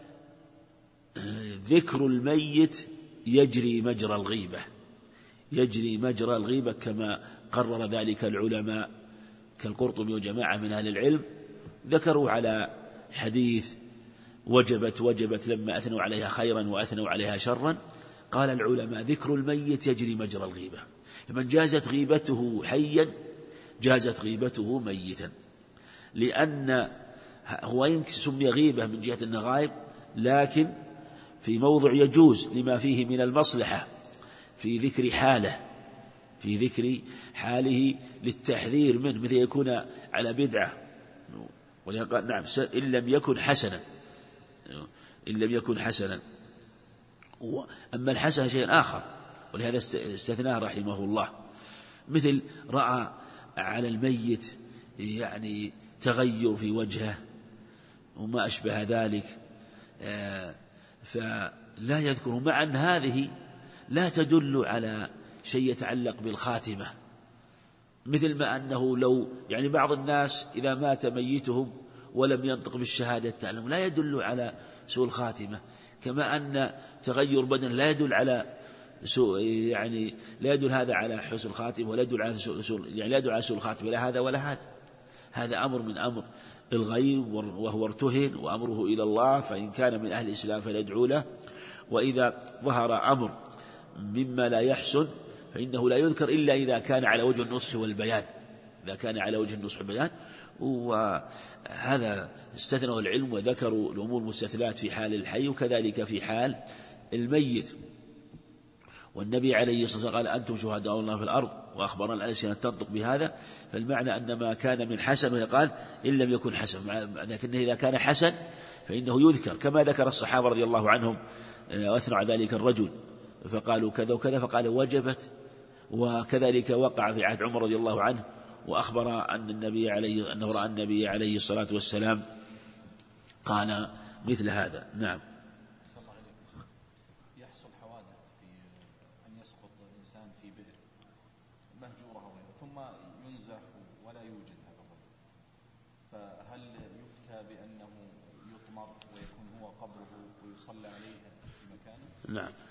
ذكر الميت يجري مجرى الغيبة كما قرر ذلك العلماء كالقرطبي وجماعة من أهل العلم، ذكروا على حديث وجبت لما أثنوا عليها خيرا وأثنوا عليها شرا. قال العلماء ذكر الميت يجري مجرى الغيبة، فمن جازت غيبته حيا جازت غيبته ميتا، لأن هو يمكن سمي غيبة من جهة أنه غائب، لكن في موضع يجوز لما فيه من المصلحة في ذكر حاله للتحذير منه، مثل يكون على بدعة. ولهذا نعم إن لم يكن حسنا. أما الحسن شيء آخر، ولهذا استثناه رحمه الله، مثل رأى على الميت يعني تغير في وجهه وما أشبه ذلك، فلا يذكره، مع أن هذه لا تدل على شيء يتعلق بالخاتمة، مثل ما أنه لو يعني بعض الناس إذا مات ميتهم ولم ينطق بالشهادة تعلم لا يدل على سوء الخاتمة، كما أن تغير بدن لا يدل على سوء، يعني لا يدل هذا على حسن الخاتمة ولا يدل على لا يدل على سوء الخاتمة، لا هذا ولا هذا. هذا أمر من أمر الغيب وهو ارتهن وأمره إلى الله، فإن كان من أهل الإسلام فليدعو له، وإذا ظهر أمر مما لا يحسن فإنه لا يذكر إلا إذا كان على وجه النصح والبيان، وهذا استثنوا العلم وذكروا الأمور المستثنات في حال الحي وكذلك في حال الميت. والنبي عليه الصلاة والسلام قال أنتم شهداء الله في الأرض، وأخبرنا الألسنة تنطق بهذا، فالمعنى أن ما كان من حسن، ويقال إن لم يكن حسن، لكنه إذا كان حسن فإنه يذكر، كما ذكر الصحابة رضي الله عنهم وأثنى على ذلك الرجل فقالوا كذا وكذا، فقال وجبت. وكذلك وقع في عهد عمر رضي الله عنه، وأخبر أنه رأى النبي عليه الصلاة والسلام قال مثل هذا. نعم. يحصل حوادث في أن يسقط الإنسان مهجورة أو غيره ثم ينزح ولا يوجد هذا الرجل، فهل يفتى بأنه يطمر ويكون هو قبره ويصلى عليه في مكانه؟ نعم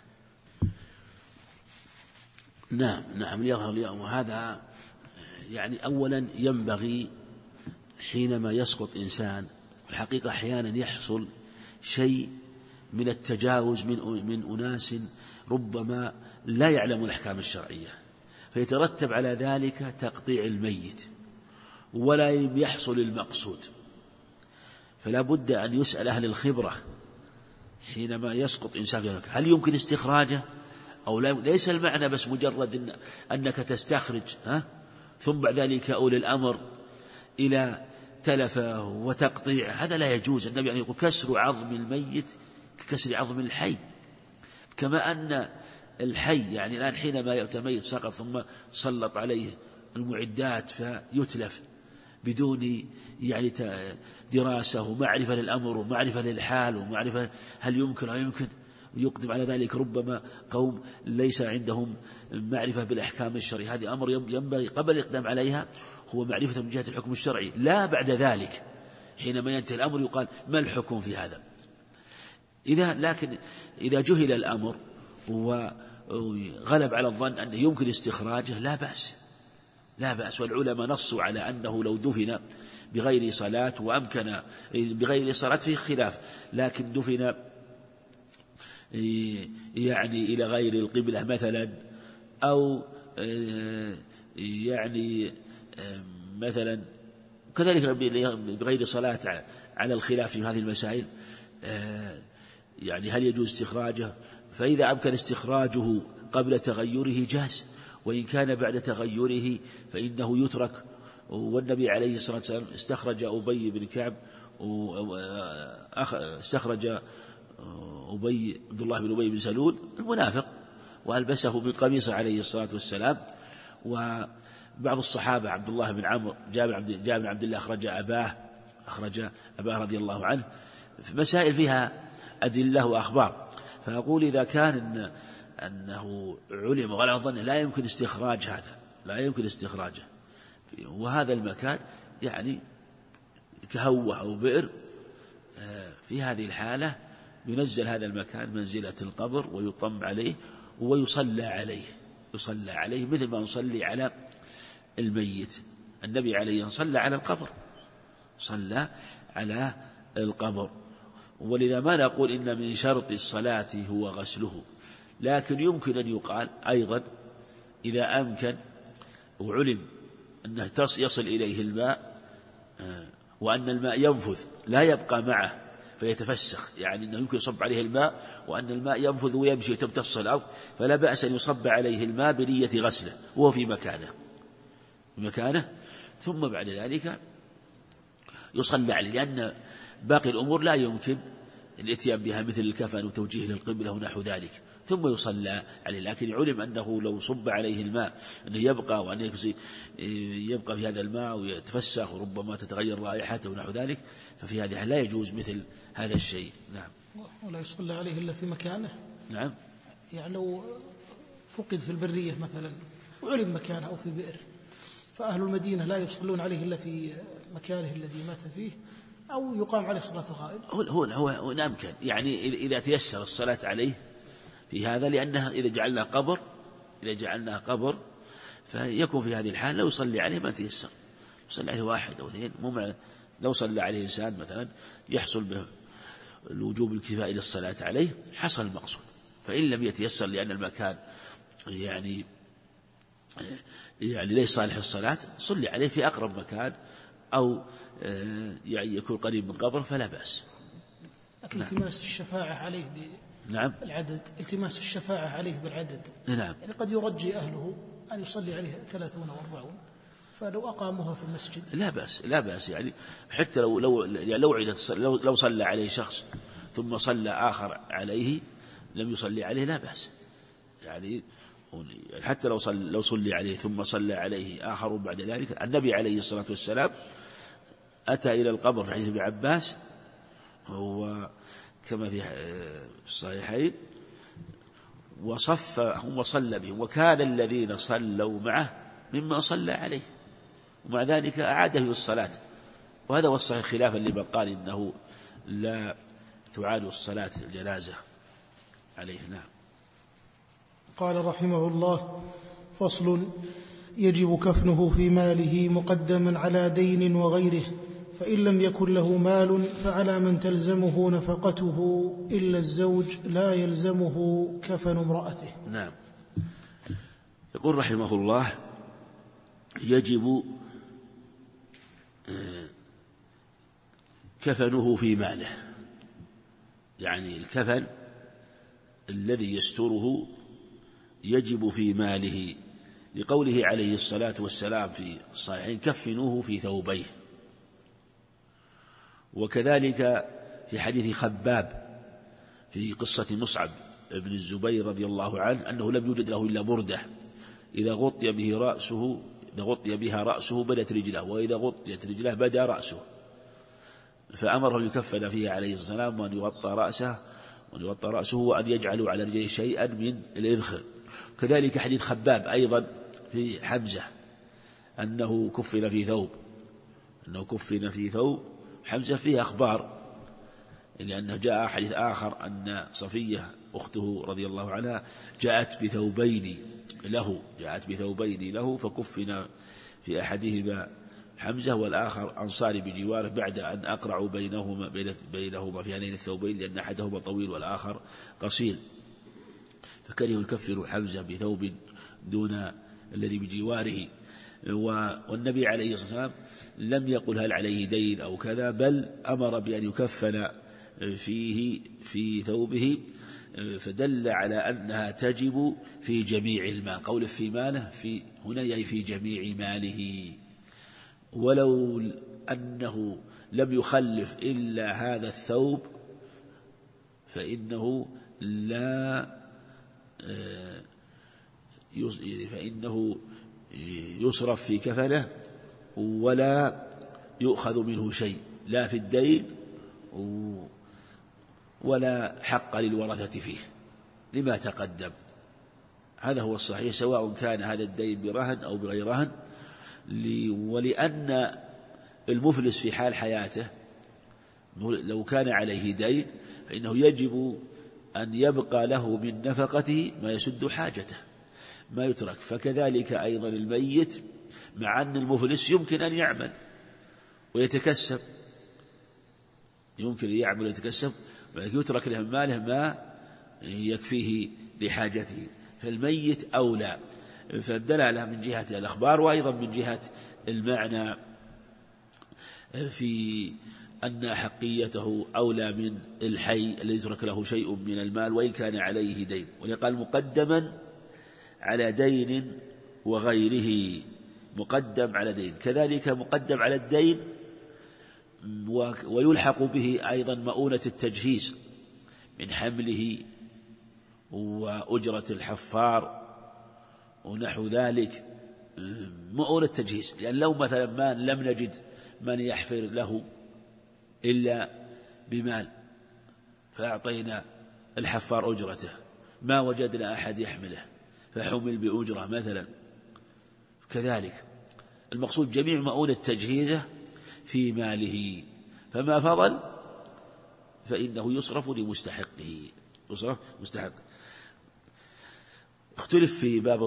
نعم نعم يظهر. وهذا يعني أولا ينبغي حينما يسقط إنسان، الحقيقة أحيانا يحصل شيء من التجاوز من أناس ربما لا يعلم الأحكام الشرعية، فيترتب على ذلك تقطيع الميت ولا يحصل المقصود. فلا بد أن يسأل أهل الخبرة حينما يسقط إنسان، هل يمكن استخراجه أو لا؟ ليس المعنى بس مجرد أنك تستخرج ثم بعد ذلك أولي الأمر إلى تلفه وتقطيع، هذا لا يجوز. النبي يعني يقول كسر عظم الميت ككسر عظم الحي، كما أن الحي يعني الآن حينما يأتي ميت سقط ثم سلط عليه المعدات فيتلف بدون يعني دراسة ومعرفة للأمر ومعرفة للحال ومعرفة هل يمكن أو يمكن، يقدم على ذلك ربما قوم ليس عندهم معرفة بالأحكام الشرعية. هذه أمر ينبغي قبل الإقدام عليها هو معرفة من جهة الحكم الشرعي، لا بعد ذلك حينما ينتهي الأمر يقال ما الحكم في هذا. لكن إذا جهل الأمر وغلب على الظن أنه يمكن استخراجه لا بأس. والعلماء نصوا على أنه لو دفن بغير صلاة وأمكن بغير صلاة فيه خلاف، لكن دفن يعني إلى غير القبلة مثلا أو يعني مثلا كذلك بغير صلاة على الخلاف في هذه المسائل، يعني هل يجوز استخراجه؟ فإذا أمكن استخراجه قبل تغيره جاز، وإن كان بعد تغيره فإنه يترك. والنبي عليه الصلاة والسلام استخرج أبي بن كعب استخرج عبد الله بن أبي بن سلول المنافق وألبسه من قميصه عليه الصلاة والسلام. وبعض الصحابة عبد الله بن عمرو جابر بن عبد الله أخرج أباه رضي الله عنه في مسائل فيها أدلة وأخبار. فأقول إذا كان أنه علم وغلب الظن لا يمكن استخراج هذا، لا يمكن استخراجه، وهذا المكان يعني كهوة أو بئر، في هذه الحالة ينزل هذا المكان منزلة القبر ويطم عليه ويصلى عليه مثل ما نصلي على الميت. النبي عليه صلى على القبر، صلى على القبر. ولذا ما نقول إن من شرط الصلاة هو غسله، لكن يمكن أن يقال أيضا إذا أمكن وعلم أنه يصل إليه الماء وأن الماء ينفذ لا يبقى معه فيتفسخ، يعني أنه يمكن يصب عليه الماء وأن الماء ينفذ ويمشي وتمتص الأرض، فلا بأس أن يصب عليه الماء بنية غسله وهو في مكانه ثم بعد ذلك يصلى عليه، لأن باقي الأمور لا يمكن الاتيان بها مثل الكفن وتوجيه للقبلة ونحو ذلك، ثم يصلى عليه. لكن علم أنه لو صب عليه الماء أنه يبقى وأنه يبقى في هذا الماء ويتفسخ وربما تتغير رائحته ونحو ذلك، ففي هذه لا يجوز مثل هذا الشيء. نعم. ولا يصلى عليه إلا في مكانه. نعم. يعني لو فقد في البرية مثلا وعلم مكانه أو في بئر، فأهل المدينة لا يصلون عليه إلا في مكانه الذي مات فيه، أو يقام عليه صلاة الغائب. هو أمكن يعني إذا تيسر الصلاة عليه في هذا، لأنها إذا جعلناها قبر فيكون في هذه الحال لو يصلي عليه ما تيسر، يصلي عليه واحد أو اثنين، لو صلى عليه إنسان مثلا يحصل به الوجوب الكفائي للصلاة عليه حصل المقصود. فإن لم يتيسر لأن المكان يعني ليس صالح الصلاة، صلي عليه في أقرب مكان أو يعني يكون قريب من قبر فلا بأس. لكن التماس الشفاعة عليه بالعدد، التماس الشفاعة عليه بالعدد، نعم. يعني قد يرجي أهله أن يصلي عليه 30 و40، فلو أقاموها في المسجد لا بأس يعني حتى لو صلى عليه شخص ثم صلى آخر عليه لم يصلي عليه لا بأس، يعني حتى لو صلي عليه ثم صلى عليه آخر بعد ذلك. النبي عليه الصلاة والسلام أتى إلى القبر في حديث ابن عباس هو كما في الصحيحين وصفهم وصلى بهم، وكان الذين صلوا معه مما صلى عليه، ومع ذلك أعاده للصلاة. وهذا هو الصحيح خلافا لمن قال إنه لا تعاد الصلاة الجنازة عليه. نعم. قال رحمه الله: فصل: يجب كفنه في ماله مقدما على دين وغيره، فإن لم يكن له مال فعلى من تلزمه نفقته، إلا الزوج لا يلزمه كفن امرأته. نعم. يقول رحمه الله: يجب كفنه في ماله، يعني الكفن الذي يستره يجب في ماله، لقوله عليه الصلاة والسلام في الصحيحين: كفنوه في ثوبيه. وكذلك في حديث خباب في قصة مصعب بن الزبير رضي الله عنه أنه لم يوجد له إلا بردة إذا غطي بها رأسه بدت رجله، وإذا غطيت رجله بدا رأسه، فأمره يكفن فيها عليه السلام، وأن يغطى رأسه وأن يجعلوا على رجله شيئا من الإذخر. كذلك حديث خباب أيضا في حمزة أنه كفن في ثوب حمزة، فيه أخبار، لأنه جاء حديث آخر أن صفية أخته رضي الله عنها جاءت بثوبين له فكفن في أحدهما حمزة والآخر أنصاري بجواره، بعد أن أقرعوا بينهما في هذين الثوبين، لأن أحدهما طويل والآخر قصير، فكرهوا يكفروا حمزة بثوب دون الذي بجواره. والنبي عليه الصلاة والسلام لم يقل هل عليه دين أو كذا، بل أمر بأن يكفن فيه في ثوبه، فدل على أنها تجب في جميع المال. قوله في ماله في هنا يعني في جميع ماله، ولو أنه لم يخلف إلا هذا الثوب فإنه يصرف في كفنه ولا يؤخذ منه شيء، لا في الدين ولا حق للورثة فيه لما تقدم. هذا هو الصحيح، سواء كان هذا الدين برهن أو بغير رهن. ولأن المفلس في حال حياته لو كان عليه دين فإنه يجب أن يبقى له من نفقته ما يسد حاجته، ما يترك. فكذلك أيضا الميت، مع أن المفلس يمكن أن يعمل ويتكسب، ولكن يترك له ماله ما يكفيه لحاجته، فالميت أولى. فالدلالة من جهة الأخبار، وأيضا من جهة المعنى في أن حقيته أولى من الحي الذي يترك له شيء من المال وإن كان عليه دين. ولقال مقدما على دين وغيره، مقدم على دين، كذلك مقدم على الدين ويلحق به أيضا مؤونة التجهيز من حمله وأجرة الحفار ونحو ذلك، مؤونة التجهيز. لأن لو مثلا ما لم نجد من يحفر له إلا بمال فأعطينا الحفار أجرته، ما وجدنا أحد يحمله فحمل بأجرة مثلا، كذلك المقصود جميع مؤونة تجهيزه في ماله، فما فضل فإنه يصرف لمستحقه، يصرف مستحق. اختلف في باب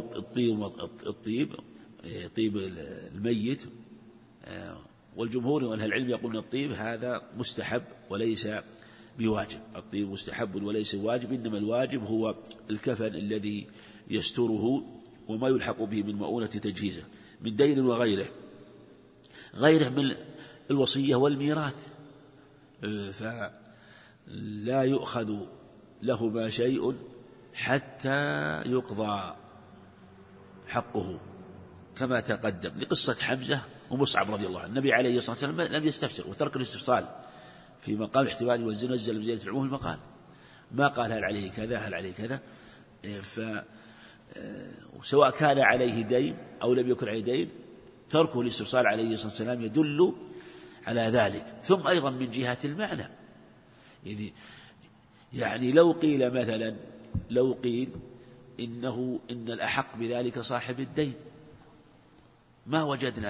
طيب الميت، والجمهور من أهل العلم يقولون الطيب هذا مستحب وليس بواجب، الطيب مستحب وليس واجب، إنما الواجب هو الكفن الذي يستره وما يلحق به من مؤونة تجهيزه من دين وغيره، غيره من الوصية والميراث، فلا يؤخذ لهما شيء حتى يقضى حقه كما تقدم لقصة حمزة ومصعب رضي الله عنه. النبي عليه الصلاة والسلام لم يستفسر وترك الاستفصال في مقام الاحتمال والنزل بزيادة العموم المقال، ما قال هل عليه كذا هل عليه كذا، سواء كان عليه دين أو لم يكن عليه دين تركه الاستفصال عليه الصلاة والسلام يدل على ذلك. ثم أيضا من جهة المعنى، يعني لو قيل مثلا إن الأحق بذلك صاحب الدين، ما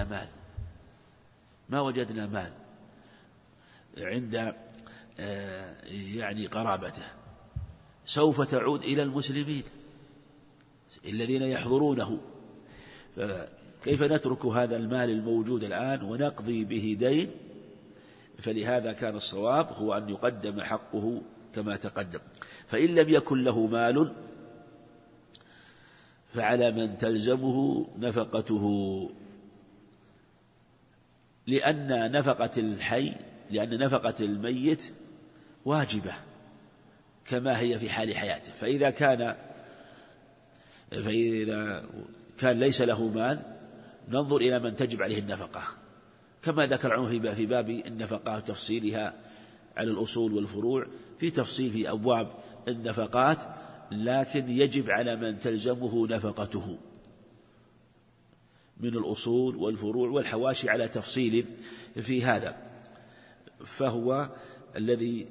وجدنا مال عند يعني قرابته، سوف تعود إلى المسلمين الذين يحضرونه، فكيف نترك هذا المال الموجود الآن ونقضي به دين؟ فلهذا كان الصواب هو أن يقدم حقه كما تقدم. فإن لم يكن له مال فعلى من تلزمه نفقته، لأن نفقة الميت واجبة كما هي في حال حياته. فإذا كان ليس له مال ننظر إلى من تجب عليه النفقة، كما ذكر عنه في باب النفقات وتفصيلها على الأصول والفروع، في تفصيل في أبواب النفقات، لكن يجب على من تلزمه نفقته من الأصول والفروع والحواشي على تفصيل في هذا، فهو الذي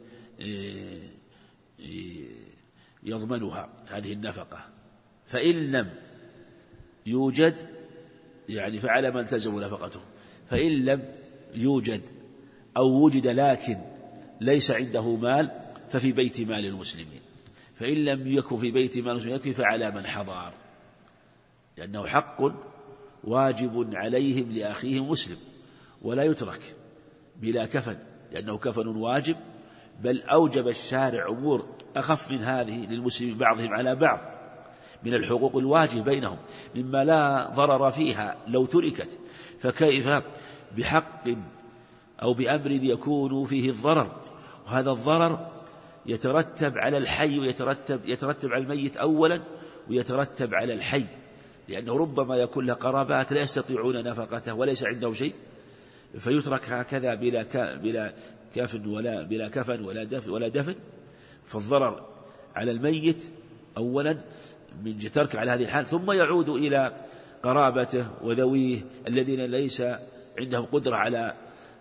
يضمنها هذه النفقة. فإن لم يوجد يعني فعلى من تلزم نفقته. فإن لم يوجد أو وجد لكن ليس عنده مال ففي بيت مال المسلمين. فإن لم يكن في بيت مال المسلمين يكفي فعلى من حضر، لأنه حق واجب عليهم لأخيهم مسلم، ولا يترك بلا كفن، لأنه كفن واجب، بل أوجب الشارع أمور أخف من هذه للمسلمين بعضهم على بعض من الحقوق الواجب بينهم مما لا ضرر فيها لو تركت، فكيف بحق أو بأمر يكون فيه الضرر؟ وهذا الضرر يترتب على الحي ويترتب على الميت أولا، ويترتب على الحي، لأنه ربما يكون له قرابات لا يستطيعون نفقته وليس عندهم شيء، فيترك هكذا بلا كفن ولا دفن، فالضرر على الميت أولا من ترك على هذه الحال، ثم يعود إلى قرابته وذويه الذين ليس عندهم قدرة على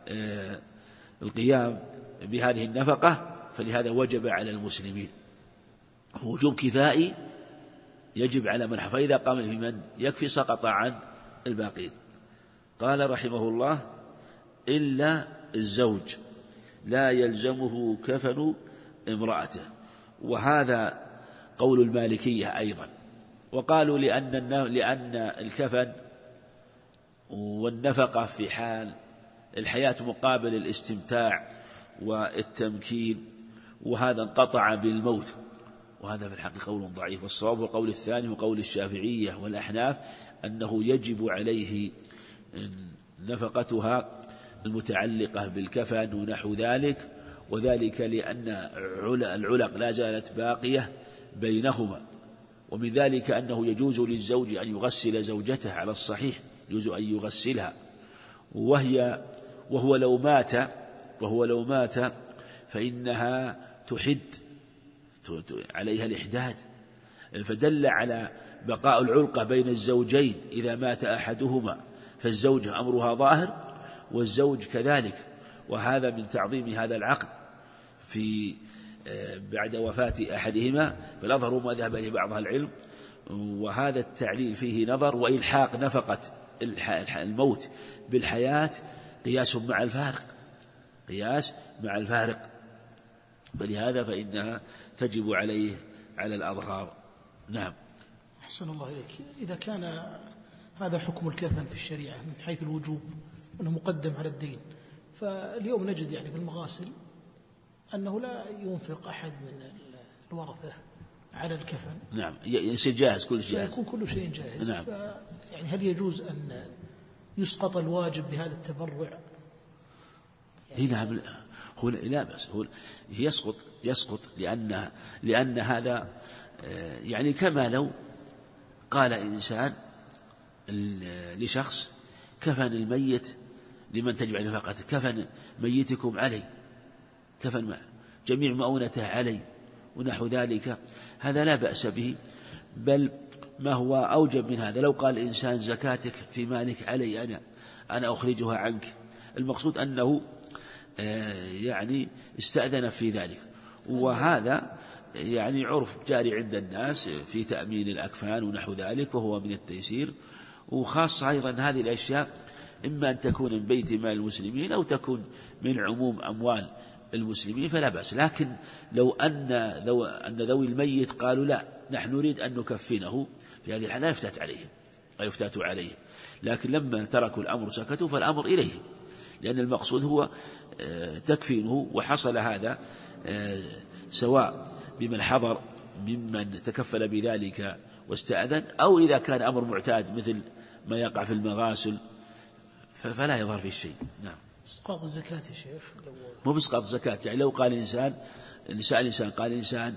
القيام بهذه النفقة. فلهذا وجب على المسلمين وجوب كفائي يجب على من حفظ، فإذا قام في من يكفي سقط عن الباقين. قال رحمه الله: إلا الزوج لا يلزمه كفن امرأته. وهذا قول المالكية أيضا، وقالوا لأن الكفن والنفقة في حال الحياة مقابل الاستمتاع والتمكين، وهذا انقطع بالموت، وهذا في الحق قول ضعيف. والصواب القول الثاني وقول الشافعية والأحناف أنه يجب عليه نفقتها المتعلقة بالكفن ونحو ذلك، وذلك لأن العلق لا زالت باقية بينهما. ومن ذلك أنه يجوز للزوج أن يغسل زوجته على الصحيح، يجوز أن يغسلها، وهو لو مات فإنها تحد عليها الإحداد، فدل على بقاء العلقة بين الزوجين إذا مات أحدهما، فالزوجة أمرها ظاهر والزوج كذلك، وهذا من تعظيم هذا العقد في بعد وفاة أحدهما، فالأظهر ما ذهب إليه بعض العلم، وهذا التعليل فيه نظر. وإلحاق نفقة الموت بالحياة قياس مع الفارق، فلهذا فإنها تجب عليه على الأظهار. نعم. أحسن الله إليك. إذا كان هذا حكم الكفن في الشريعة من حيث الوجوب أنه مقدم على الدين، فاليوم نجد يعني في المغاسل أنه لا ينفق أحد من الورثة على الكفن. نعم، يصير جاهز، كل شيء يكون كل شيء جاهز. نعم. يعني هل يجوز أن يسقط الواجب بهذا التبرع؟ يعني لا بس هو يسقط لأن هذا يعني كما لو قال إنسان لشخص: كفن الميت لمن تجب عليه نفقته، كفن ميتكم علي، كفن جميع مؤونته علي ونحو ذلك، هذا لا بأس به، بل ما هو أوجب من هذا لو قال إنسان: زكاتك في مالك علي، أنا أخرجها عنك. المقصود أنه يعني استأذن في ذلك، وهذا يعني عرف جاري عند الناس في تأمين الأكفان ونحو ذلك، وهو من التيسير، وخاصة أيضا هذه الأشياء إما أن تكون من بيت مال المسلمين أو تكون من عموم أموال المسلمين فلا بأس. لكن لو أن ذوي الميت قالوا لا نحن نريد أن نكفنه، في هذه الحالة لا يفتات عليه. لكن لما تركوا الأمر سكتوا فالأمر إليهم، لأن المقصود هو تكفينه. وحصل هذا سواء بمن حضر ممن تكفل بذلك واستأذن، أو إذا كان أمر معتاد مثل ما يقع في المغاسل فلا يظهر فيه شيء. نعم. إسقاط الزكاة يا شيخ، مو بإسقاط الزكاة، يعني لو قال إنسان قال إنسان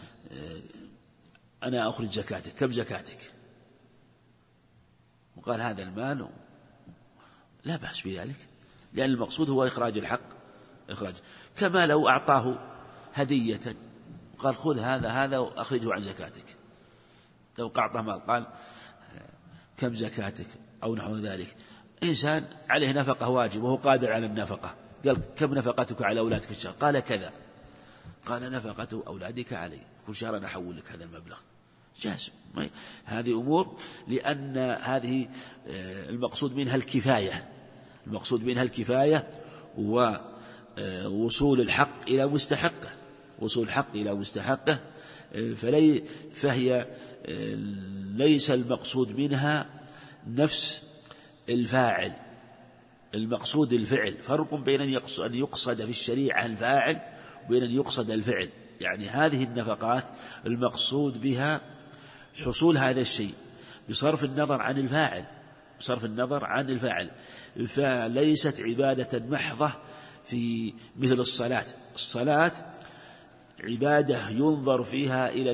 أنا أخرج زكاتك، كم زكاتك؟ وقال هذا المال، لا بأس بذلك، لأن المقصود هو إخراج الحق، كما لو أعطاه هدية وقال خذ هذا وأخرجه عن زكاتك. لو أعطاه مال قال كم زكاتك أو نحو ذلك. إنسان عليه نفقة واجب وهو قادر على النفقة، قال كم نفقتك على أولادك في الشهر؟ قال كذا، قال نفقة أولادك علي كل شهر أنا أحول لك هذا المبلغ، جاز. هذه أمور لأن هذه المقصود منها الكفاية ووصول الحق إلى مستحقه، فهي ليس المقصود منها نفس الفاعل، المقصود الفعل. فرق بين أن يقصد في الشريعة الفاعل وبين أن يقصد الفعل. يعني هذه النفقات المقصود بها حصول هذا الشيء بصرف النظر عن الفاعل، فليست عبادة محضة في مثل الصلاة عبادة ينظر فيها إلى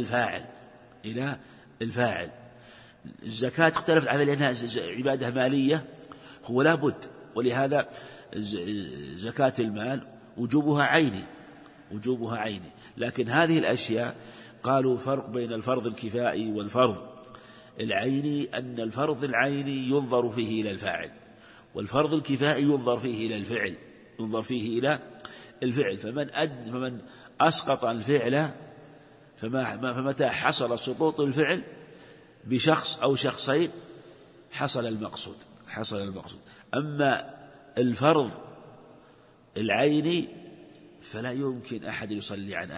الفاعل. الزكاة اختلفت على لأنها عبادة مالية، هو لا بد، ولهذا زكاة المال وجوبها عيني. لكن هذه الأشياء قالوا فرق بين الفرض الكفائي والفرض العيني، أن الفرض العيني ينظر فيه إلى الفاعل، والفرض الكفائي ينظر فيه إلى الفعل. فمن أسقط الفعل فمتى حصل سقوط الفعل بشخص أو شخصين حصل المقصود. أما الفرض العيني فلا يمكن أحد يصلي عن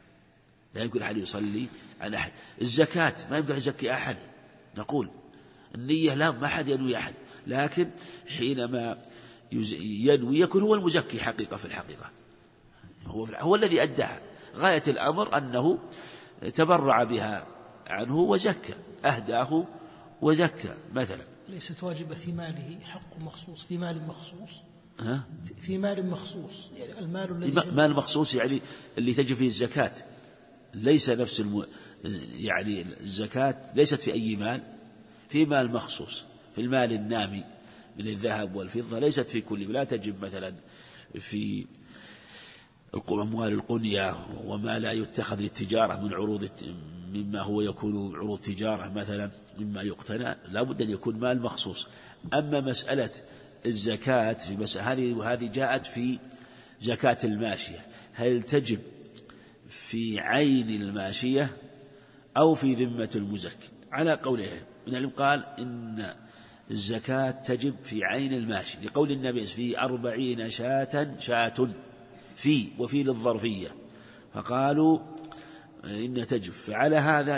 أحد. الزكاة ما يمكن يزكي أحد، نقول النية لا، ما أحد ينوي أحد، لكن حينما ينوي يكون هو المزكي حقيقة، في الحقيقة هو الذي أدعى. غاية الأمر أنه تبرع بها عنه وزكى، أهداه وزكى مثلا. ليست واجبة في ماله، حق مخصوص في مال مخصوص. في مال مخصوص، يعني المال الذي مال مخصوص، يعني اللي تجب فيه الزكاة ليس نفس يعني الزكاة ليست في أي مال، في مال مخصوص، في المال النامي من الذهب والفضة، ليست في كل. لا تجب مثلا في أموال القنية وما لا يتخذ للتجارة من عروض، مما هو يكون عروض تجارة مثلا، مما يقتنى، لا بد أن يكون مال مخصوص. أما مسألة الزكاة في مسألة هذه، وهذه جاءت في زكاة الماشية، هل تجب في عين الماشية أو في ذمة المزكي؟ على قولين. من العلم قال إن الزكاة تجب في عين الماشي، لقول النبي في 40 شاة في، وفي للظرفية، فقالوا إن تجب. فعلى هذا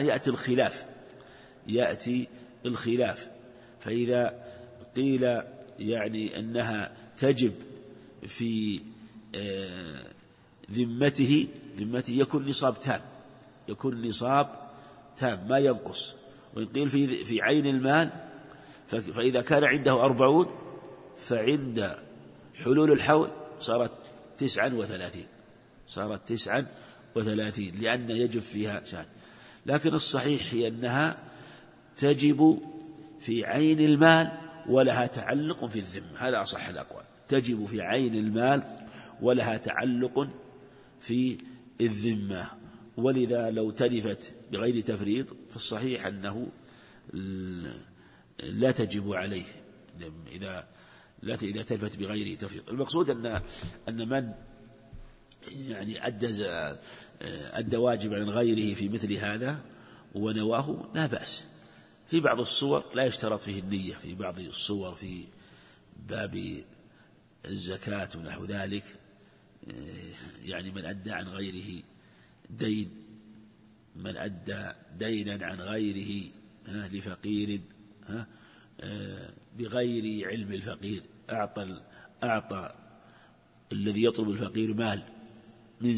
يأتي الخلاف. فإذا قيل يعني أنها تجب في ذمته يكون نصاب تام ما ينقص. وإن قيل في عين المال فإذا كان عنده 40 فعند حلول الحول صارت 39 لأن يجب فيها شاة. لكن الصحيح هي أنها تجب في عين المال ولها تعلق في الذمة، هذا أصح الأقوال. تجب في عين المال ولها تعلق في الذمة. ولذا لو تلفت بغير تفريط فالصحيح أنه لا تجب عليه إذا تلفت بغير تفريط. المقصود أن من يعني أدى واجب عن غيره في مثل هذا ونواه لا بأس، في بعض الصور لا يشترط فيه النية، في بعض الصور في باب الزكاة ونحو ذلك، يعني من أدى عن غيره دين، من أدى دينا عن غيره لفقير بغير علم الفقير، أعطى الذي يطلب الفقير مال من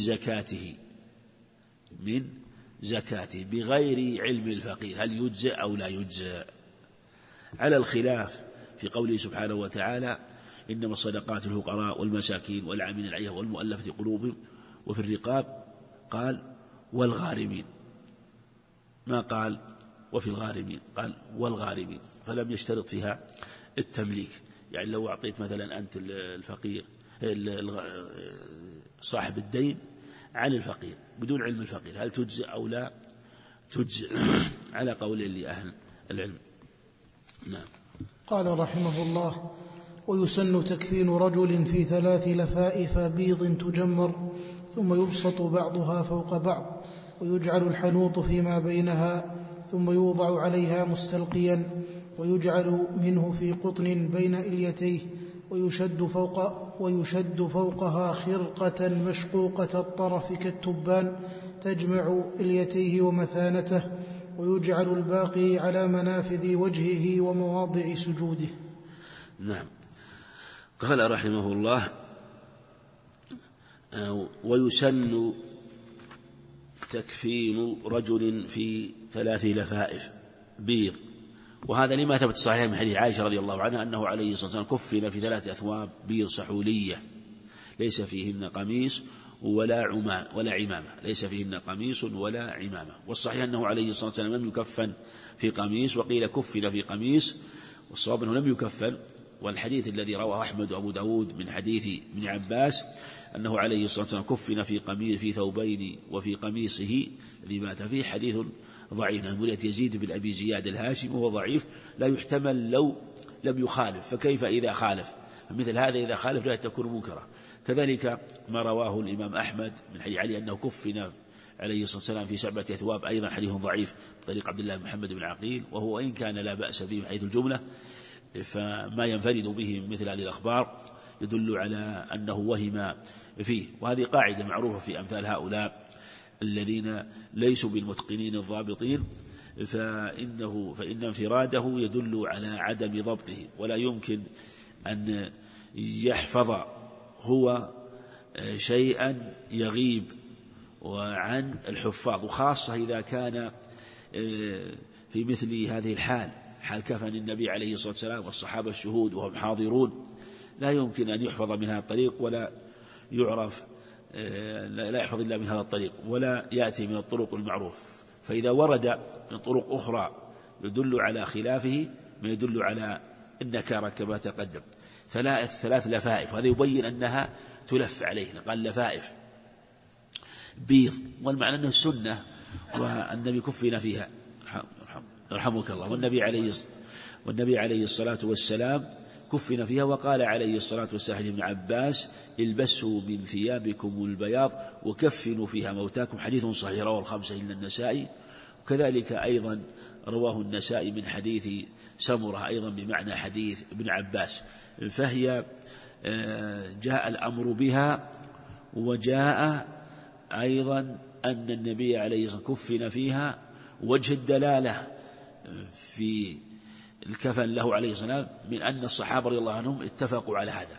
زكاته بغير علم الفقير، هل يجزئ أو لا يجزئ؟ على الخلاف في قوله سبحانه وتعالى: إنما الصدقات للفقراء والمساكين والعاملين عليها والمؤلفة قلوبهم وفي الرقاب، قال والغارمين، ما قال وفي الغارمين، قال والغارمين، فلم يشترط فيها التمليك. يعني لو أعطيت مثلا أنت الفقير صاحب الدين عن الفقير بدون علم الفقير، هل تجزئ أو لا تجزئ؟ على قول لأهل العلم. نعم. قال رحمه الله: ويسن تكفين رجل في 3 لفائف بيض تجمر، ثم يبسط بعضها فوق بعض، ويجعل الحنوط فيما بينها، ثم يوضع عليها مستلقيا، ويجعل منه في قطن بين إليتيه، ويشد فوقها خرقة مشقوقة الطرف كالتبان تجمع إليتيه ومثانته، ويجعل الباقي على منافذ وجهه ومواضع سجوده. نعم. قال رحمه الله: ويسن تكفين رجل في 3 لفائف بيض، وهذا لما ثبت صحيح من حديث عائشة رضي الله عنها أنه عليه الصلاة والسلام كفن في 3 أثواب بيض سحولية ليس فيهن قميص ولا عمامة، ليس فيهن قميص ولا عمامة. والصحيح أنه عليه الصلاة والسلام لم يكفن في قميص، وقيل كفن في قميص، والصواب أنه لم يكفن. والحديث الذي رواه أحمد وأبو داود من حديث ابن عباس أنه عليه الصلاة والسلام كفن في ثوبين وفي قميصه الذي مات فيه حديث ضعيف، نمولة يزيد بن أبي زياد الهاشمي وهو ضعيف لا يحتمل لو لم يخالف، فكيف إذا خالف؟ مثل هذا إذا خالف لا تكون منكرة. كذلك ما رواه الإمام أحمد من حديث علي أنه كفن عليه الصلاة والسلام في 7 أثواب، أيضا حديث ضعيف بطريق عبد الله بن محمد بن عقيل، وهو إن كان لا بأس به من حيث الجملة، فما ينفرد به من مثل هذه الأخبار يدل على أنه وهم فيه. وهذه قاعدة معروفة في أمثال هؤلاء الذين ليسوا بالمتقنين الضابطين، فإن انفراده يدل على عدم ضبطه، ولا يمكن أن يحفظ هو شيئا يغيب عن الحفاظ، وخاصة إذا كان في مثل هذه الحال، حال كفن النبي عليه الصلاة والسلام والصحابة الشهود وهم حاضرون، لا يمكن أن يحفظ من هذا الطريق ولا يعرف، لا يحفظ إلا من هذا الطريق ولا يأتي من الطرق المعروف. فإذا ورد من طرق أخرى يدل على خلافه ما يدل على النكارة كما تقدم. 3 لفائف، وهذا يبين أنها تلف عليه، قال لفائف بيض، والمعنى أنه السنة والنبي كفنا فيها رحمك الله، والنبي عليه الصلاة والسلام كفنا فيها، وقال عليه الصلاة والسلام ابن عباس: البسوا من ثيابكم البياض وكفنوا فيها موتاكم، حديث صحيح رواه 5 إلا النسائي. وكذلك أيضا رواه النسائي من حديث سمرة أيضا بمعنى حديث ابن عباس. فهي جاء الأمر بها، وجاء أيضا أن النبي عليه الصلاة والسلام كفن فيها. وجه الدلالة في الكفن له عليه الصلاة والسلام من أن الصحابة رضي الله عنهم اتفقوا على هذا،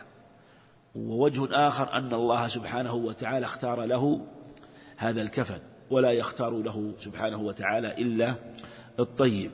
ووجه آخر أن الله سبحانه وتعالى اختار له هذا الكفن، ولا يختار له سبحانه وتعالى إلا الطيب.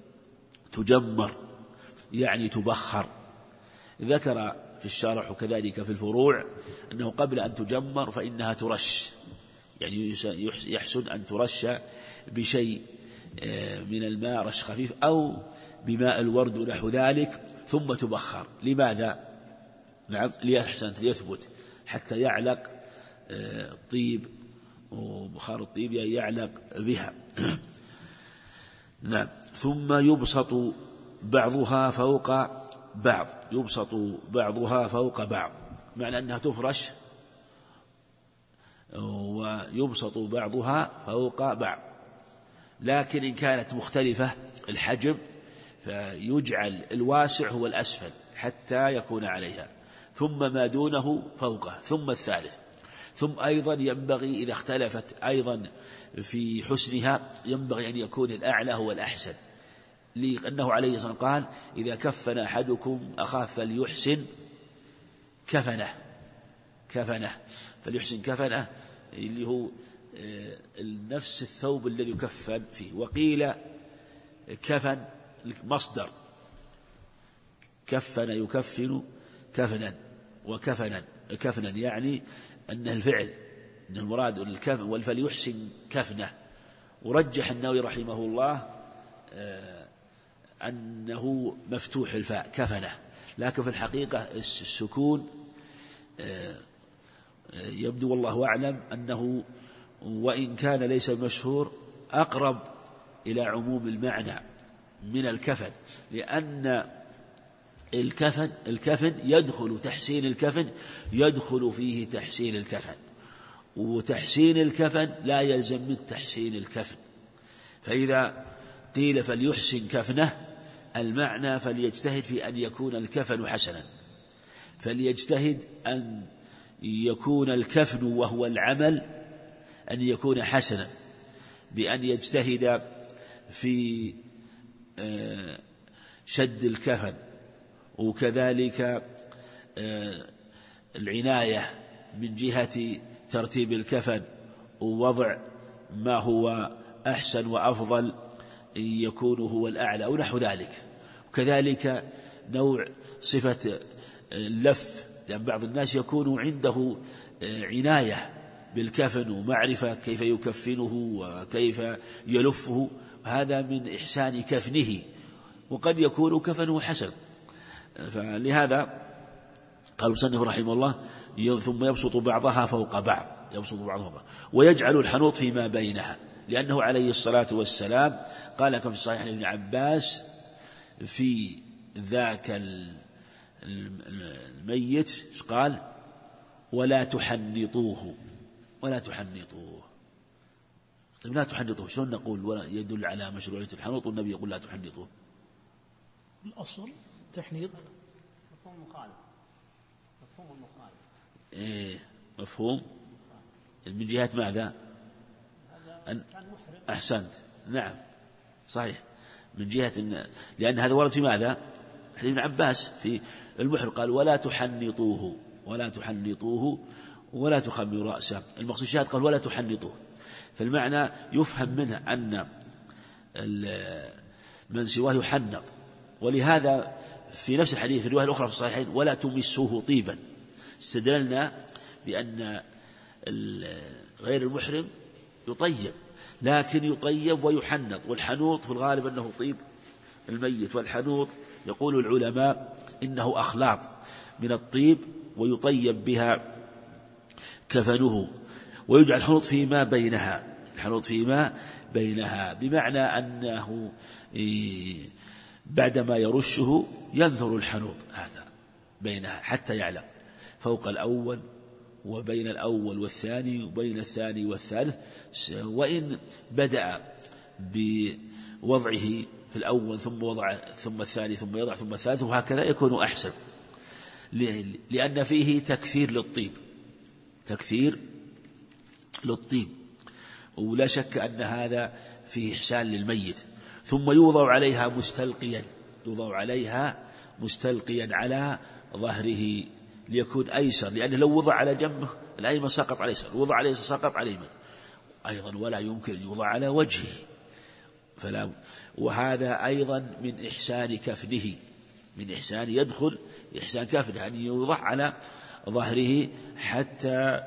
تجمر يعني تبخر. ذكر في الشرح وكذلك في الفروع أنه قبل أن تجمر فإنها ترش، يعني يحسن أن ترش بشيء من الماء، رش خفيف، أو بماء الورد نحو ذلك، ثم تبخر. لماذا؟ نعم، ليثبت حتى يعلق الطيب، وبخار الطيب يعلق بها. نعم. ثم يبسط بعضها فوق بعض، يبسط بعضها فوق بعض، معنى أنها تفرش ويبسط بعضها فوق بعض. لكن إن كانت مختلفة الحجم فيجعل الواسع هو الأسفل حتى يكون عليها، ثم ما دونه فوقه، ثم الثالث. ثم أيضا ينبغي إذا اختلفت أيضا في حسنها ينبغي أن يكون الأعلى هو الأحسن، لأنه عليه الصلاة والسلام قال: إذا كفن أحدكم أخاه فليحسن كفنه فليحسن كفنه، اللي هو نفس الثوب الذي يكفن فيه. وقيل كفن مصدر كفن يكفن كفنا كفنا يعني أنه الفعل، أن المراد الكفن والفليحسن كفنه. ورجح النووي رحمه الله أنه مفتوح الفاء كفنه، لكن في الحقيقة السكون يبدو والله أعلم أنه وإن كان ليس مشهور أقرب إلى عموم المعنى من الكفن، لأن الكفن يدخل تحسين الكفن يدخل فيه تحسين الكفن، وتحسين الكفن لا يلزم من تحسين الكفن. فإذا قيل فليحسن كفنه المعنى فليجتهد في أن يكون الكفن حسنا، فليجتهد أن يكون الكفن وهو العمل أن يكون حسنا، بأن يجتهد في شد الكفن، وكذلك العناية من جهة ترتيب الكفن ووضع ما هو أحسن وأفضل يكون هو الأعلى ونحو ذلك. وكذلك نوع صفة اللف، لأن بعض الناس يكون عنده عناية بالكفن ومعرفة كيف يكفنه وكيف يلفه، هذا من إحسان كفنه، وقد يكون كفنه حسن. فلهذا قال المصنف رحمه الله: ثم يبسط بعضها فوق بعض، ويجعل الحنوط فيما بينها، لأنه عليه الصلاة والسلام قال كما في الصحيح عن ابن عباس في ذاك الميت قال: ولا تحنطوه. طيب لا تحنطوه شلون نقول ولا يدل على مشروعية الحنوط والنبي يقول لا تحنطوه؟ الأصل تحنيط مفهوم من جهة ماذا؟ أحسنت، نعم صحيح، من جهة لأن هذا ورد في ماذا؟ حديث ابن عباس في المحرم قال: ولا تحنطوه ولا تخمروا رأسه. المقصود الشاهد قال: ولا تحنطوه، فالمعنى يفهم منه أن من سواه يحنط. ولهذا في نفس الحديث في الرواية الأخرى في الصحيحين: ولا تمسوه طيبا. استدللنا بأن غير المحرم يطيب، لكن يطيب ويحنط، والحنوط في الغالب أنه طيب الميت، والحنوط يقول العلماء إنه أخلاط من الطيب ويطيب بها كفنه. ويجعل الحنوط فيما بينها بمعنى أنه بعدما يرشه ينثر الحنوط هذا بينها حتى يعلق فوق الأول وبين الأول والثاني وبين الثاني والثالث، وإن بدأ بوضعه في الأول ثم وضع ثم الثاني ثم يضع ثم الثالث، وهكذا يكون أحسن، لأن فيه تكثير للطيب، ولا شك أن هذا فيه إحسان للميت. ثم يوضع عليها مستلقيا على ظهره ليكون أيسر، لأنه لو وضع على جنبه الأيمن سقط على اليسار، وضع على اليسار سقط على اليمين أيضا، ولا يمكن أن يوضع على وجهه فلا. وهذا أيضا من إحسان كفنه، من إحسان يدخل إحسان كفنه أن يوضع على ظهره حتى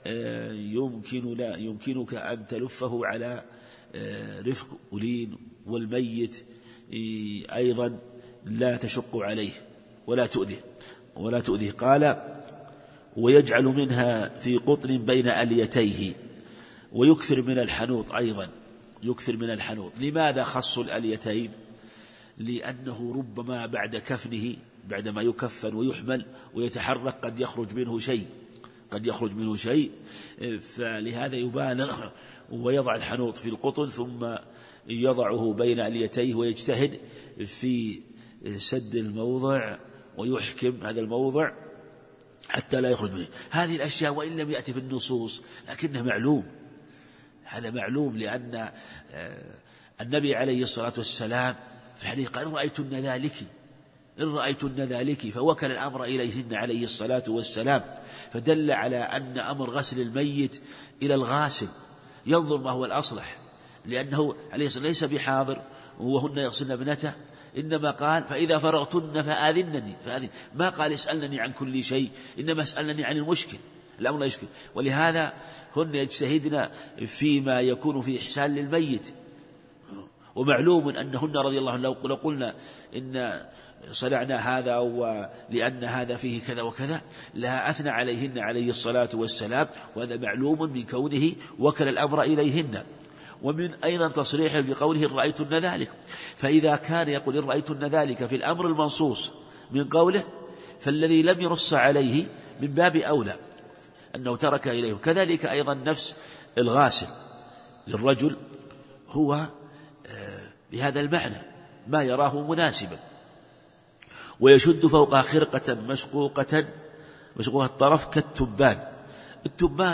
يمكنك أن تلفه على رفق ولين، والميت أيضا لا تشق عليه ولا تؤذيه. قال: ويجعل منها في قطن بين أليتيه، ويكثر من الحنوط أيضا، لماذا خص الأليتين؟ لأنه ربما بعد كفنه بعدما يكفن ويحمل ويتحرك قد يخرج منه شيء، فلهذا يبالغ ويضع الحنوط في القطن ثم يضعه بين أليتيه ويجتهد في سد الموضع ويحكم هذا الموضع حتى لا يخرج منه. هذه الأشياء وإن لم يأتي في النصوص لكنه معلوم، هذا معلوم، لأن النبي عليه الصلاة والسلام في الحديث قال إن رأيتن ذلك فوكل الأمر إليهن عليه الصلاة والسلام، فدل على أن أمر غسل الميت إلى الغاسل ينظر ما هو الأصلح، لأنه عليه الصلاة ليس بحاضر وهن يغسلن ابنته، إنما قال فإذا فرغتن فآذنني، ما قال اسألنني عن كل شيء، إنما اسألنني عن المشكل، الأمر لا يشكل. ولهذا هن يجتهدن فيما يكون في إحسان للميت، ومعلوم أنهن رضي الله عنهن لو قلنا إن صنعنا هذا ولأن هذا فيه كذا وكذا لا أثنى عليهن عليه الصلاة والسلام، وهذا معلوم من كونه وكل الأمر إليهن. ومن أيضا تصريحه بقوله إن رأيتن ذلك، فإذا كان يقول إن رأيتن ذلك في الأمر المنصوص من قوله، فالذي لم ينص عليه من باب أولى أنه ترك إليه. كذلك أيضا نفس الغاسل للرجل هو بهذا المعنى ما يراه مناسبا، ويشد فوق خرقة مشقوقة الطرف كالتبان. التبان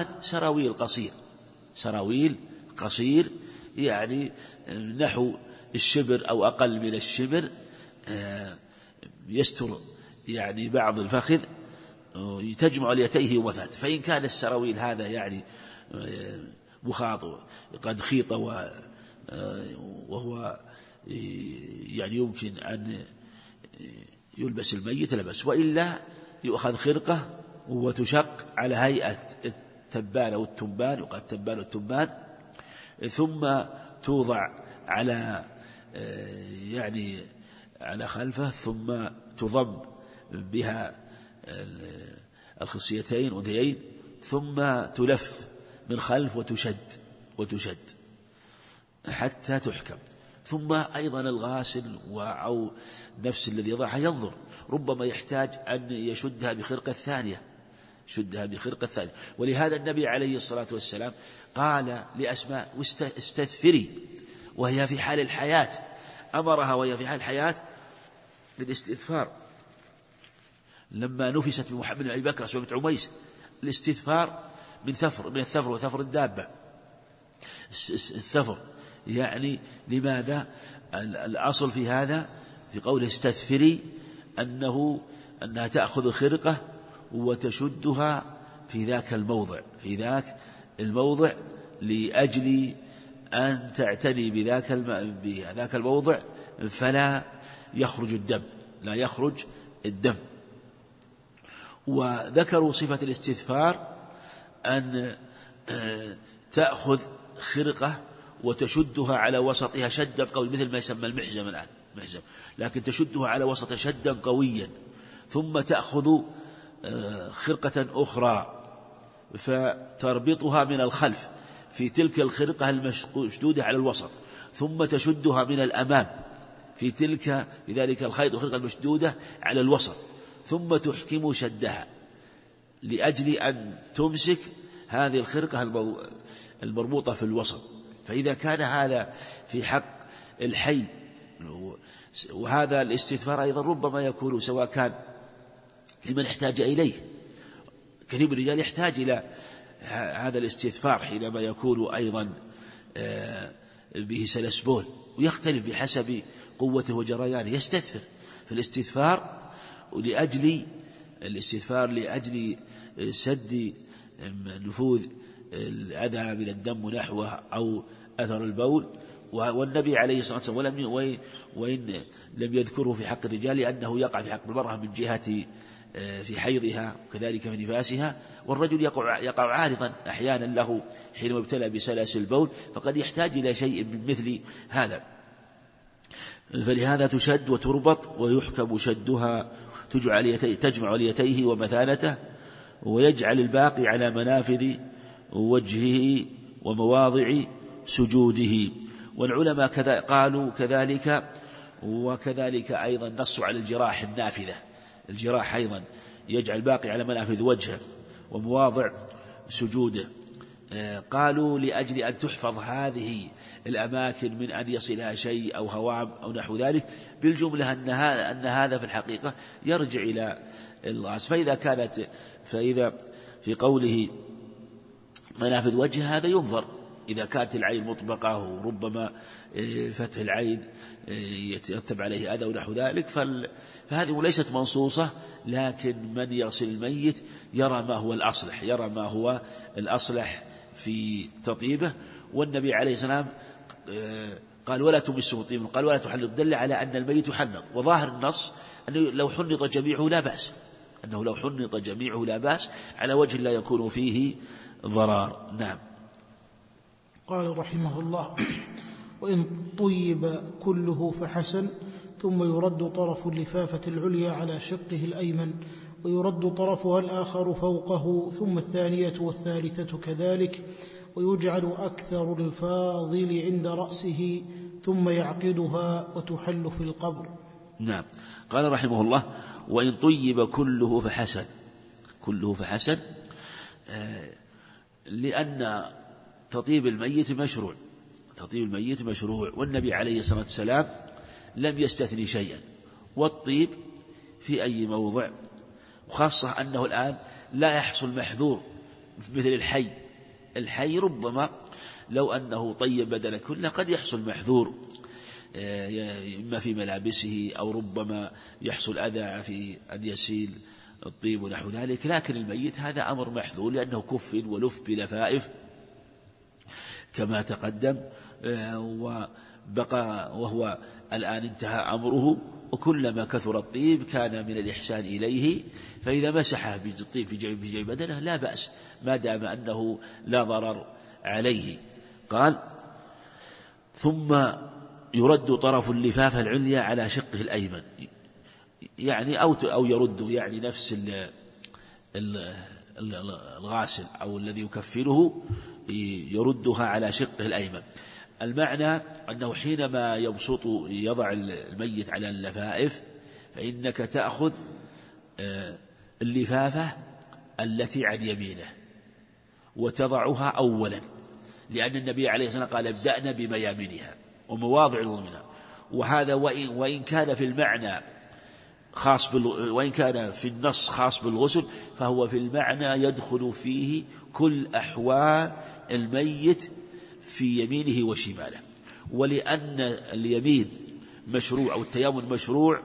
سراويل قصير يعني نحو الشبر أو أقل من الشبر، يستر يعني بعض الفخذ، تجمع اليتيه ومثات. فإن كان السراويل هذا يعني مخاط قد خيط وهو يعني يمكن أن يلبس الميت لبس، وإلا يؤخذ خرقة وتشق على هيئة التبان أو التبان، وقد التبان والتبان، ثم توضع على يعني على خلفه، ثم تضم بها الخصيتين وذيين، ثم تلف من خلف وتشد حتى تحكم. ثم أيضا الغاسل أو نفس الذي يضعها ينظر، ربما يحتاج أن يشدها بخرقة ثانية، ولهذا النبي عليه الصلاة والسلام قال لأسماء استثفري وهي في حال الحياة، أمرها وهي في حال الحياة بالاستثفار. لما نفست بمحمد بن أبي بكر أسماء بنت عميس، الاستثفار من الثفر وثفر الدابة. الثفر يعني لماذا؟ الأصل في هذا في قوله استثفري أنها تأخذ خرقة وتشدها في ذاك الموضع لأجل أن تعتني بذاك الموضع فلا يخرج الدم. وذكروا صفة الاستثفار أن تأخذ خرقة وتشدها على وسطها شدا قوي، مثل ما يسمى المحزم الآن، لكن تشدها على وسط شدا قويا، ثم تأخذ خرقة أخرى فتربطها من الخلف في تلك الخرقة المشدودة على الوسط، ثم تشدها من الأمام في ذلك الخيط الخرقة المشدودة على الوسط، ثم تحكم شدها لأجل أن تمسك هذه الخرقة المربوطة في الوسط. فإذا كان هذا في حق الحي، وهذا الاستثفار أيضا ربما يكون سواء كان لمن احتاج إليه، كثير من الرجال يحتاج إلى هذا الاستثفار حينما يكون أيضا به سلسبول، ويختلف بحسب قوته وجريانه، يستثفر في الاستثفار لأجل سد نفوذ الأذى من الدم نحوه أو أثر البول. والنبي عليه الصلاة والسلام وإن لم يذكره في حق الرجال لأنه يقع في حق المرأة من جهة في حيضها وكذلك في نفاسها، والرجل يقع عارضا أحيانا له حينما ابتلى بسلاسل البول، فقد يحتاج إلى شيء من مثل هذا. فلهذا تشد وتربط ويحكم شدها، تجمع ليتيه ومثانته، ويجعل الباقي على منافذ وجهه ومواضع سجوده. والعلماء قالوا كذلك، وكذلك أيضا نصوا على الجراح النافذة، الجراح أيضا يجعل الباقي على منافذ وجهه ومواضع سجوده. قالوا لأجل أن تحفظ هذه الأماكن من أن يصلها شيء أو هوام أو نحو ذلك، بالجملة أن هذا في الحقيقة يرجع إلى الغاز. فإذا في قوله منافذ وجه هذا ينظر، إذا كانت العين مطبقة وربما فتح العين يترتب عليه أذى ونحو ذلك، فهذه ليست منصوصة، لكن من يغسل الميت يرى ما هو الأصلح في تطيبه. والنبي عليه السلام قال ولا تمسه طيب، قال ولا تحنط، دل على أن الميت يحنط. وظاهر النص أنه لو حنط جميعه لا بأس، على وجه لا يكون فيه ضرار. نعم. قال رحمه الله: وإن طيب كله فحسن، ثم يرد طرف اللفافة العليا على شقه الأيمن، ويرد طرفها الآخر فوقه، ثم الثانية والثالثة كذلك، ويجعل أكثر الفاضل عند رأسه، ثم يعقدها وتحل في القبر. نعم. قال رحمه الله: وإن طيب كله فحسن، لأن تطيب الميت مشروع، والنبي عليه الصلاة والسلام لم يستثني شيئا. والطيب في أي موضع، وخاصة أنه الآن لا يحصل محذور مثل الحي ربما لو أنه طيب بدل كله قد يحصل محذور، إما في ملابسه أو ربما يحصل أذى في أن يسيل الطيب ونحو ذلك. لكن الميت هذا أمر محذور، لأنه كف ولف بلفائف كما تقدم، وهو الآن انتهى أمره، وكلما كثر الطيب كان من الإحسان إليه. فإذا مسحه بالطيب في جيب بدنه لا بأس، ما دام أنه لا ضرر عليه. قال: ثم يرد طرف اللفافة العليا على شقه الأيمن، يعني أو يرد، يعني نفس الغاسل أو الذي يكفنه يردها على شقه الأيمن. المعنى أنه حينما يضع الميت على اللفائف، فإنك تأخذ اللفافة التي عن يمينه وتضعها أولا، لأن النبي عليه الصلاة والسلام قال: ابدأنا بميامنها ومواضع الومنها. وهذا وإن كان في المعنى وإن كان في النص خاص بالغسل، فهو في المعنى يدخل فيه كل أحوال الميت في يمينه وشماله. ولأن اليمين مشروع أو التيمم مشروع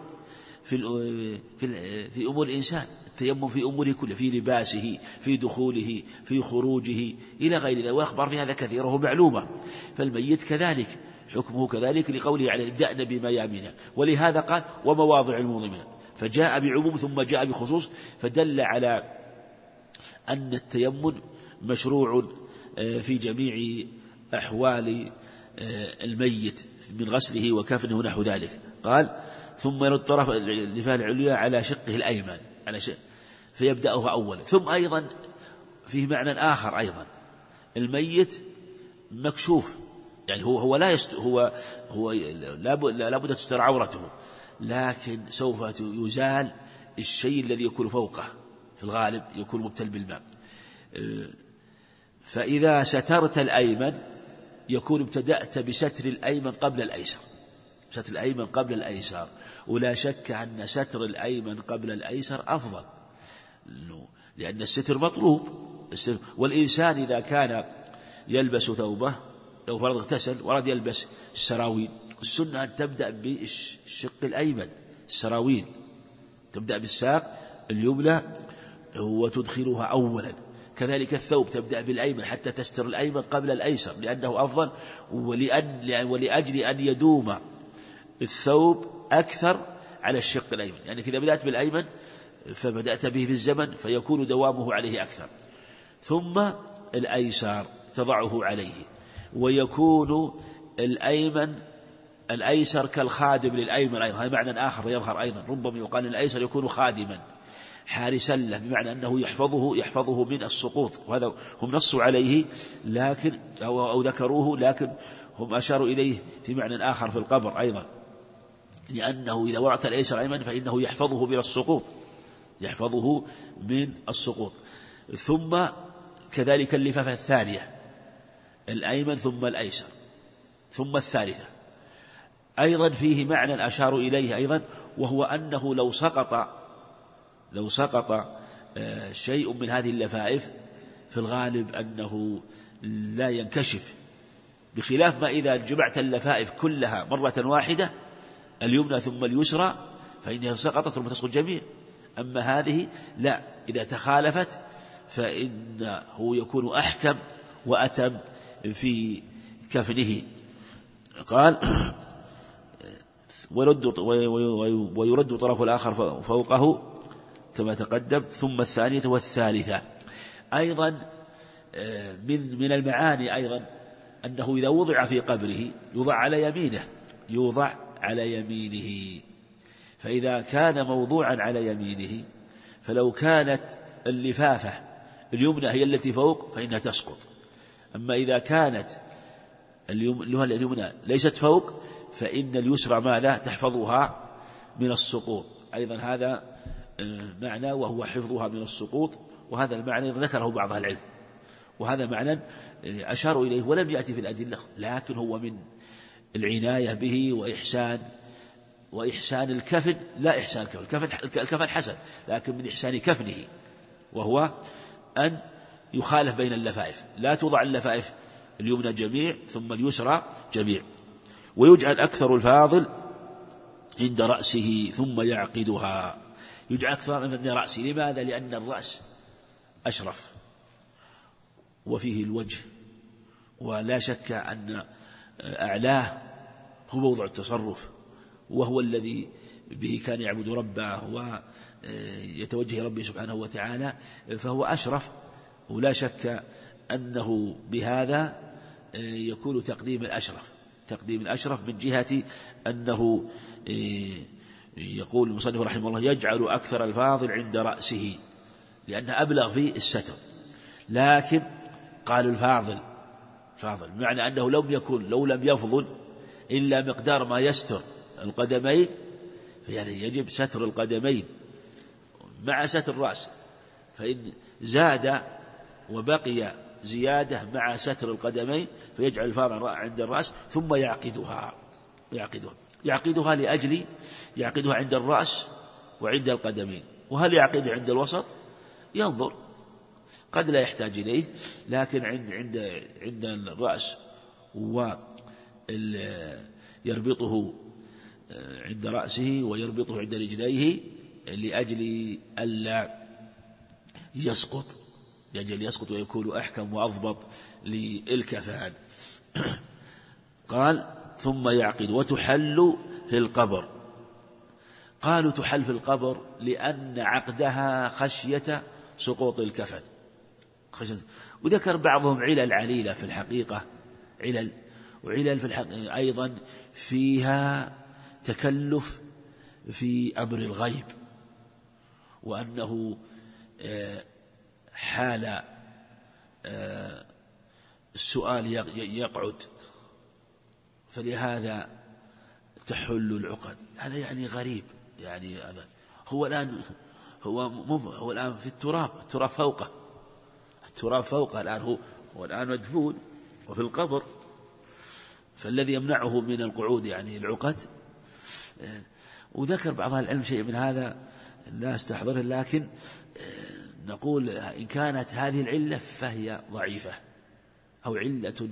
في أمور الإنسان، التيمم في أموره كله، في لباسه، في دخوله، في خروجه إلى غير ذلك، وأخبار في هذا كثيرة معلومة. فالميت كذلك حكمه كذلك، لقوله عليه: ابدأنا بميامنها. ولهذا قال: ومواضع الموضمنة، فجاء بعموم ثم جاء بخصوص، فدل على أن التيمم مشروع في جميع أحوال الميت من غسله وكفنه ونحو ذلك. قال: ثم يرد طرف اللفافة العليا على شقه الأيمن فيبدأها أولا. ثم أيضا فيه معنى آخر أيضا، الميت مكشوف، يعني هو لا بد تستر عورته، لكن سوف يزال الشيء الذي يكون فوقه، في الغالب يكون مبتل بالماء. فإذا سترت الأيمن يكون ابتدأت بستر الأيمن قبل الأيسر، ولا شك أن ستر الأيمن قبل الأيسر أفضل، لأن الستر مطلوب. والإنسان إذا كان يلبس ثوبه، لو فرض اغتسل ورد يلبس السراويل، السنة أن تبدأ بالشق الأيمن، السراويل تبدأ بالساق اليمنى وتدخلها أولا. كذلك الثوب تبدأ بالأيمن حتى تستر الأيمن قبل الأيسر، لأنه أفضل، ولأجل أن يدوم الثوب أكثر على الشق الأيمن. يعني إذا بدأت بالأيمن فبدأت به في الزمن فيكون دوامه عليه أكثر. ثم الأيسر تضعه عليه، ويكون الأيسر كالخادم للأيمن أيضا. هذا معنى آخر يظهر أيضا، ربما يقال الأيسر يكون خادما حارسا له، بمعنى أنه يحفظه من السقوط. وهذا هم نصوا عليه لكن أو ذكروه، لكن هم أشاروا إليه في معنى آخر في القبر أيضا، لأنه إذا وضعت الأيسر أيمن فإنه يحفظه من السقوط. ثم كذلك اللفافة الثانية الأيمن ثم الأيسر ثم الثالثة أيضا فيه معنى أشار إليه أيضا، وهو أنه لو سقط شيء من هذه اللفائف في الغالب أنه لا ينكشف، بخلاف ما إذا جمعت اللفائف كلها مرة واحدة اليمنى ثم اليسرى فإنها سقطت ثم تسقط جميع. أما هذه لا، إذا تخالفت فإنه يكون أحكم وأتم في كفنه. قال ويرد طرف الآخر فوقه كما تقدم، ثم الثانية والثالثة. أيضا من المعاني أيضا أنه إذا وضع في قبره يوضع على يمينه، فإذا كان موضوعا على يمينه فلو كانت اللفافة اليمنى هي التي فوق فإنها تسقط، أما إذا كانت اليمنى ليست فوق فإن اليسرى ماذا تحفظها من السقوط. أيضا هذا معنى وهو حفظها من السقوط، وهذا المعنى ذكره بعض العلم، وهذا معنى أشاروا إليه ولم يأتي في الأدلة، لكن هو من العناية به وإحسان الكفن، لا إحسان الكفن حسن، لكن من إحسان كفنه، وهو أن يخالف بين اللفائف، لا توضع اللفائف اليمنى جميع ثم اليسرى جميع. ويجعل أكثر الفاضل عند رأسه ثم يعقدها، يجعل أكثر عند رأسه. لماذا؟ لأن الرأس أشرف وفيه الوجه، ولا شك أن أعلاه هو موضع التصرف، وهو الذي به كان يعبد ربه ويتوجه ربه سبحانه وتعالى، فهو أشرف، ولا شك أنه بهذا يكون تقديم الأشرف من جهة أنه يقول المصنف رحمه الله يجعل أكثر الفاضل عند رأسه، لأنه أبلغ في الستر. لكن قالوا الفاضل بمعنى أنه لو لم يفضل إلا مقدار ما يستر القدمين، فيعني يجب ستر القدمين مع ستر الرأس، فإن زاد وبقي زيادة مع ستر القدمين فيجعل الفاضل عند الرأس ثم يعقدها لأجل يعقدها عند الرأس وعند القدمين. وهل يعقدها عند الوسط؟ ينظر، قد لا يحتاج إليه، لكن عند الرأس ويربطه عند رأسه ويربطه عند رجليه لأجل ألا يسقط ويكون أحكم وأضبط للكفان. قال ثم يعقد. وتحل في القبر، قالوا تحل في القبر لأن عقدها خشية سقوط الكفن، وذكر بعضهم علل عليلة في الحقيقة، وعلل في الحقيقة أيضا فيها تكلف في أمر الغيب، وأنه حال السؤال يقعد، فلهذا تحل العقد. هذا يعني غريب، يعني هو الآن في التراب فوقه الآن، هو الآن مدفون وفي القبر، فالذي يمنعه من القعود يعني العقد. وذكر بعض العلم شيء من هذا لا استحضره، لكن نقول إن كانت هذه العلة فهي ضعيفة أو علة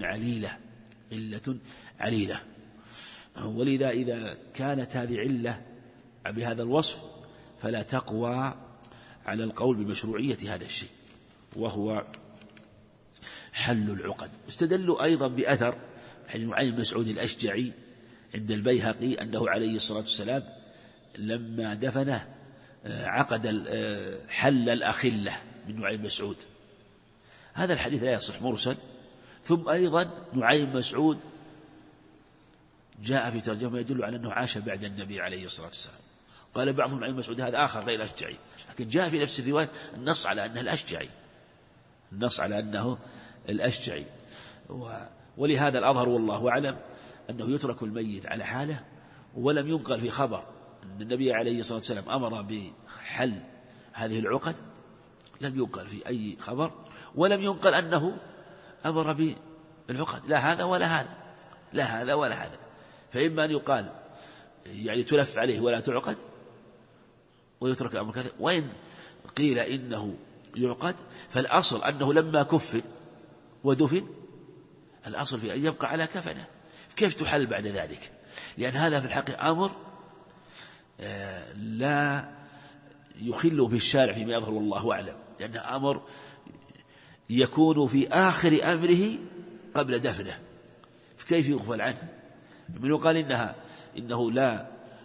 عليلة، ولذا إذا كانت هذه علة بهذا الوصف فلا تقوى على القول بمشروعية هذا الشيء، وهو حل العقد. استدلوا أيضا بأثر نعيم بن مسعود الأشجعي عند البيهقي أنه عليه الصلاة والسلام لما دفنه عقد حل الأخلة من نعيم مسعود. هذا الحديث لا يصح، مرسل. ثم أيضا نعيم مسعود جاء في ترجمة يدل على أنه عاش بعد النبي عليه الصلاة والسلام. قال بعضهم نعيم مسعود هذا آخر غير الأشجعي، لكن جاء في نفس الرواية النص على أنه الأشجعي، ولهذا الأظهر والله أعلم أنه يترك الميت على حاله، ولم ينقل في خبر أن النبي عليه الصلاة والسلام أمر بحل هذه العقد، لم ينقل في أي خبر، ولم ينقل أنه أمر بالعقد، لا هذا ولا هذا، لا هذا ولا هذا. فإما أن يقال يعني تلف عليه ولا تعقد ويترك الأمر كذا، وإن قيل إنه يعقد فالأصل أنه لما كفن ودفن الأصل في أن يبقى على كفنه، كيف تحل بعد ذلك؟ لأن هذا في الحقيقة أمر لا يخل به الشارع فيما يظهر الله أعلم، لأنه أمر يكون في آخر أمره قبل دفنه، فكيف يغفل عنه؟ من يقال إنه لا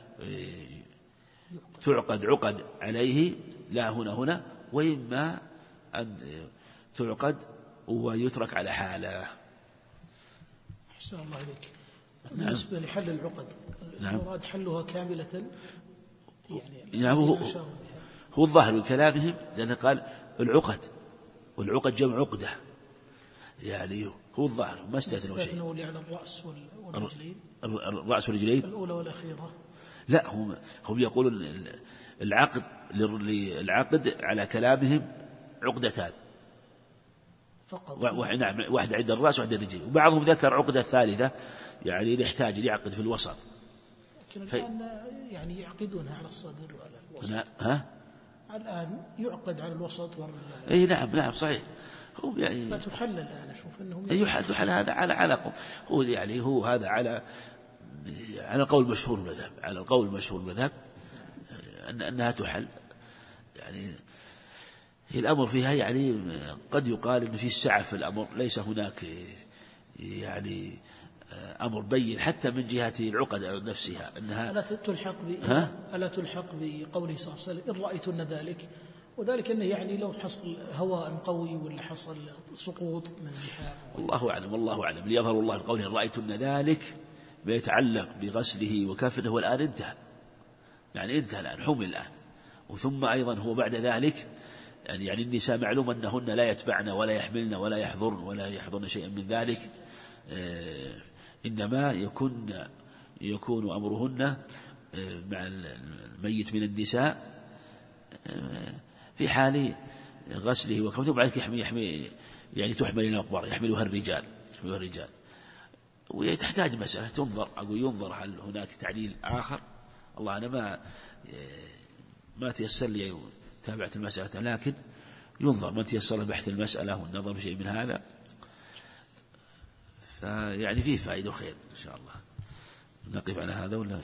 تعقد عقد عليه، لا هنا، وإما أن تعقد ويترك على حاله. أحسن الله عليك. بالنسبة لحل العقد، المراد حلها كاملة، يعني هو الظاهر من كلامهم، لأنه قال العقد، والعقد جمع عقدة، يعني هو الظاهر ما استثنوا شيء. استثنوا على الرأس والرجلين، الرأس والرجلين الأولى والأخيرة. لا، هم يقولون العقد على كلامهم عقدتان فقط. نعم، واحدة عند الرأس وعند الرجل، وبعضهم ذكر عقدة ثالثة يعني يحتاج ليعقد في الوسط. لكن الآن يعني يعقدونها على الصدر وعلى الوسط. الآن يعقد على الوسط أي نعم صحيح. هو يعني فتحل الآن أشوف أنهم يحل هذا على هو يعني هو هذا على القول المشهور المذهب، على القول المشهور المذهب أنها تحل. يعني الأمر فيها يعني قد يقال إن في السعة في الأمر، ليس هناك يعني أمر بين حتى من جهة العقد نفسها أنها ألا تلحق بقوله صلى الله عليه وسلم إن رأيتن ذلك، وذلك أنه يعني لو حصل هواء قوي ولا حصل سقوط من زحام. والله أعلم ليظهر الله قوله إن رأيتن ذلك ما يتعلق بغسله وكفنه، والآن انتهى، يعني انتهى الآن، حمل الآن. وثم أيضا هو بعد ذلك يعني النساء معلوم أنهن لا يتبعن ولا يحملن ولا يحضرن شيئا من ذلك، إنما يكون أمرهن مع الميت من النساء في حال غسله وكفنه، وبعد يحمي يعني تحمل إلى المقبرة، يحملها الرجال. وتحتاج مسألة تنظر، ينظر هل هناك تعليل آخر. الله أنا ما تيسر لي تابعة المسألة، لكن ينظر من تيسر بحث المسألة والنظر في شيء من هذا، فيعني فيه فائدة وخير إن شاء الله. نقف على هذا ولا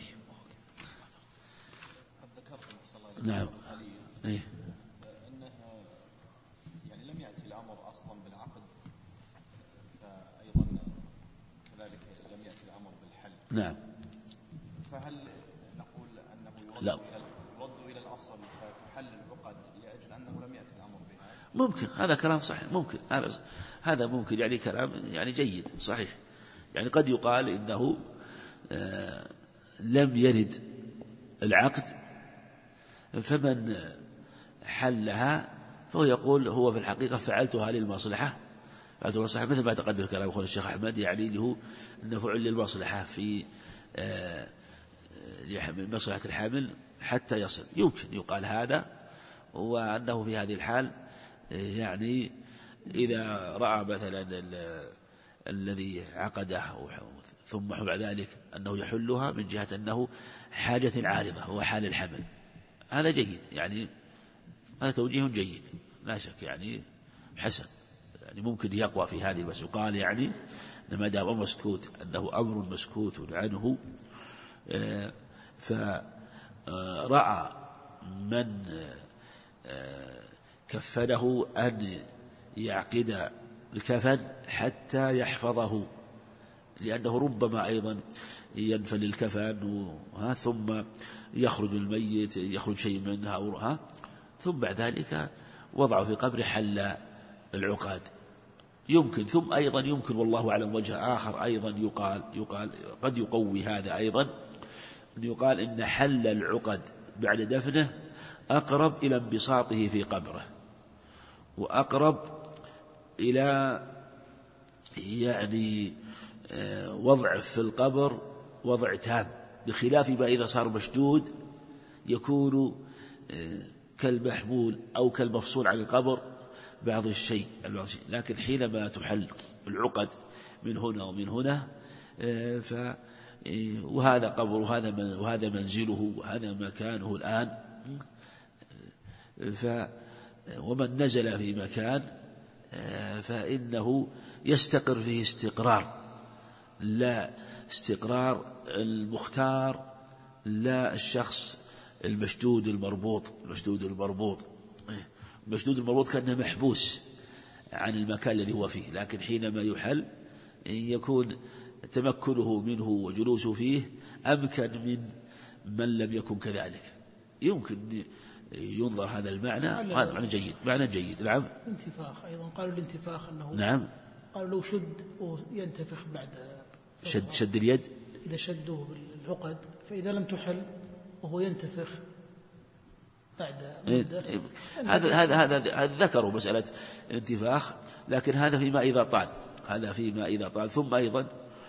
نعم. أنها يعني لم يأتي الأمر أصلا بالعقد، فأيضا كذلك لم يأتي الأمر بالحل. نعم. فهل نقول أنه يرد إلى الأصل فتحل العقد لأجل أنه لم يأتي الأمر بها؟ ممكن، هذا كلام صحيح، ممكن هذا ممكن، يعني كلام يعني جيد صحيح. يعني قد يقال إنه لم يرد العقد، فمن حلها فهو يقول هو في الحقيقة فعلتها للمصلحة، مثل ما تقدم كلام أخونا الشيخ أحمد، يعني له أنه فعل للمصلحة في مصلحة الحامل حتى يصل. يمكن يقال هذا، وأنه في هذه الحال يعني إذا رأى مثلا الذي عقده ثم بعد ذلك أنه يحلها من جهة أنه حاجة عارضة هو حال الحمل، هذا جيد، يعني هذا توجيه جيد لا شك، يعني حسن، يعني ممكن يقوى في هذه. بس يقال يعني ما دام أمر مسكوت أنه أمر مسكوت عنه، فرأى من كفنه أن يعقد الكفن حتى يحفظه، لأنه ربما أيضا ينفل الكفن ثم يخرج الميت، يخرج شيء منها ثم بعد ذلك وضعه في قبر حل العقاد. يمكن، ثم أيضا يمكن والله أعلم وجه آخر أيضا يقال قد يقوي هذا أيضا، أن يقال إن حل العقد بعد دفنه أقرب إلى انبساطه في قبره، وأقرب إلى يعني وضع في القبر وضع تام، بخلاف ما إذا صار مشدود يكون كالمحمول أو كالمفصول عن القبر بعض الشيء، لكن حينما تحل العقد من هنا ومن هنا وهذا قبر وهذا منزله وهذا مكانه الآن، ومن نزل في مكان فإنه يستقر فيه استقرار، لا استقرار المختار، لا الشخص المشدود المربوط. المشدود المربوط كأنه محبوس عن المكان الذي هو فيه، لكن حينما يحل يكون تمكنه منه وجلوسه فيه أمكن من لم يكن كذلك. يمكن ينظر هذا المعنى، هذا معنى جيد. نعم. انتفاخ أيضا قالوا الانتفاخ أنه نعم، قالوا لو شد ينتفخ بعد شد اليد إذا شده بالعقد، فإذا لم تحل وهو ينتفخ بعد مدة. هذا ذكروا مسألة الانتفاخ، لكن هذا فيما إذا طال. ثم أيضا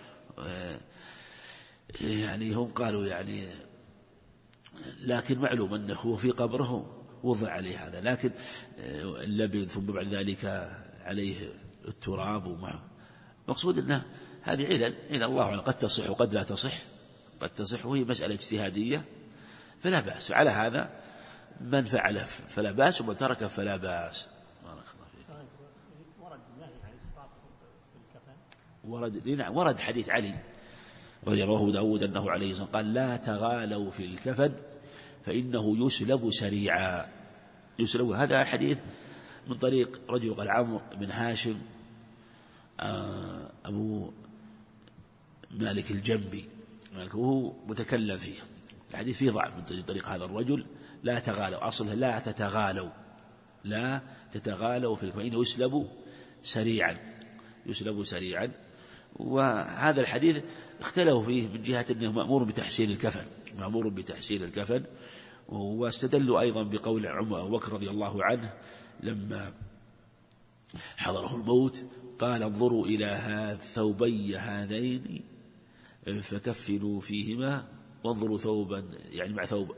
يعني هم قالوا يعني لكن معلوم أنه في قبره وضع عليه هذا، لكن اللبن ثم بعد ذلك عليه التراب ومعه. مقصود أنه هذه علل الله أعلم، قد تصح وقد لا تصح، وهي مسألة اجتهادية فلا بأس. على هذا من فعله فلا بأس، ومن ترك فلا بأس. بارك الله فيك. ورد النهي عن الإسراف في الكفن. ورد حديث علي رضي الله عنه داود أنه عليه الصلاة والسلام قال لا تغالوا في الكفن فإنه يسلب سريعا. هذا حديث من طريق رجل قال عمرو بن هاشم أبو مالك الجنبي، وهو متكلم فيه. الحديث فيه ضعف من طريق هذا الرجل. لا تغالوا، أصله لا تتغالوا في الكفن فإنه يسلب سريعا. وهذا الحديث اختلفوا فيه من جهة أنه مأمور بتحسين الكفن، واستدلوا أيضا بقول أبو بكر رضي الله عنه لما حضره الموت قال انظروا إلى ثوبي هذين فكفنوا فيهما، وانظروا ثوبا يعني مع ثوب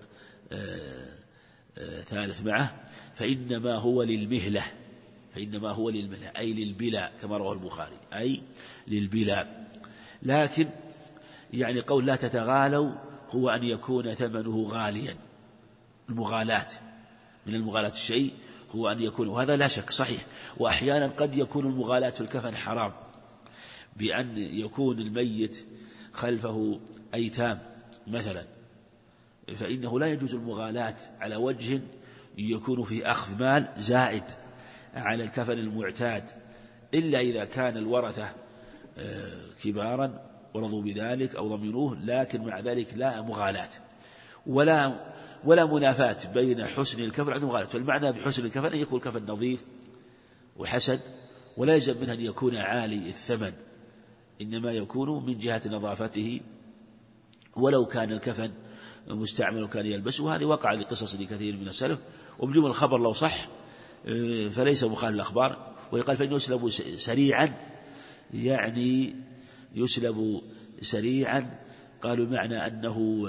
ثالث معه فإنما هو للمهلة أي للبلاء، كما رواه البخاري أي للبلاء. لكن يعني قول لا تتغالوا هو أن يكون ثمنه غاليا، المغالاة من المغالاة الشيء هو أن يكون، وهذا لا شك صحيح. وأحيانا قد يكون المغالاة في الكفن حرام، بأن يكون الميت خلفه أيتام مثلا، فإنه لا يجوز المغالاة على وجه يكون فيه أخذ مال زائد على الكفن المعتاد، إلا إذا كان الورثة كبارا ورضوا بذلك أو ضمنوه، لكن مع ذلك لا مغالاة ولا منافاة بين حسن الكفن عند مغالاة. فالمعنى بحسن الكفن أن يكون الكفن نظيف وحسن، ولا يلزم منه أن يكون عالي الثمن، إنما يكون من جهة نظافته. ولو كان الكفن مستعمل وكان يلبسه، وهذه وقع لقصص لكثير من السلف. وبجمل الخبر لو صح فليس مخالف الأخبار. ويقال فإنه يسلب سريعا، يعني يسلب سريعا. قالوا معنى أنه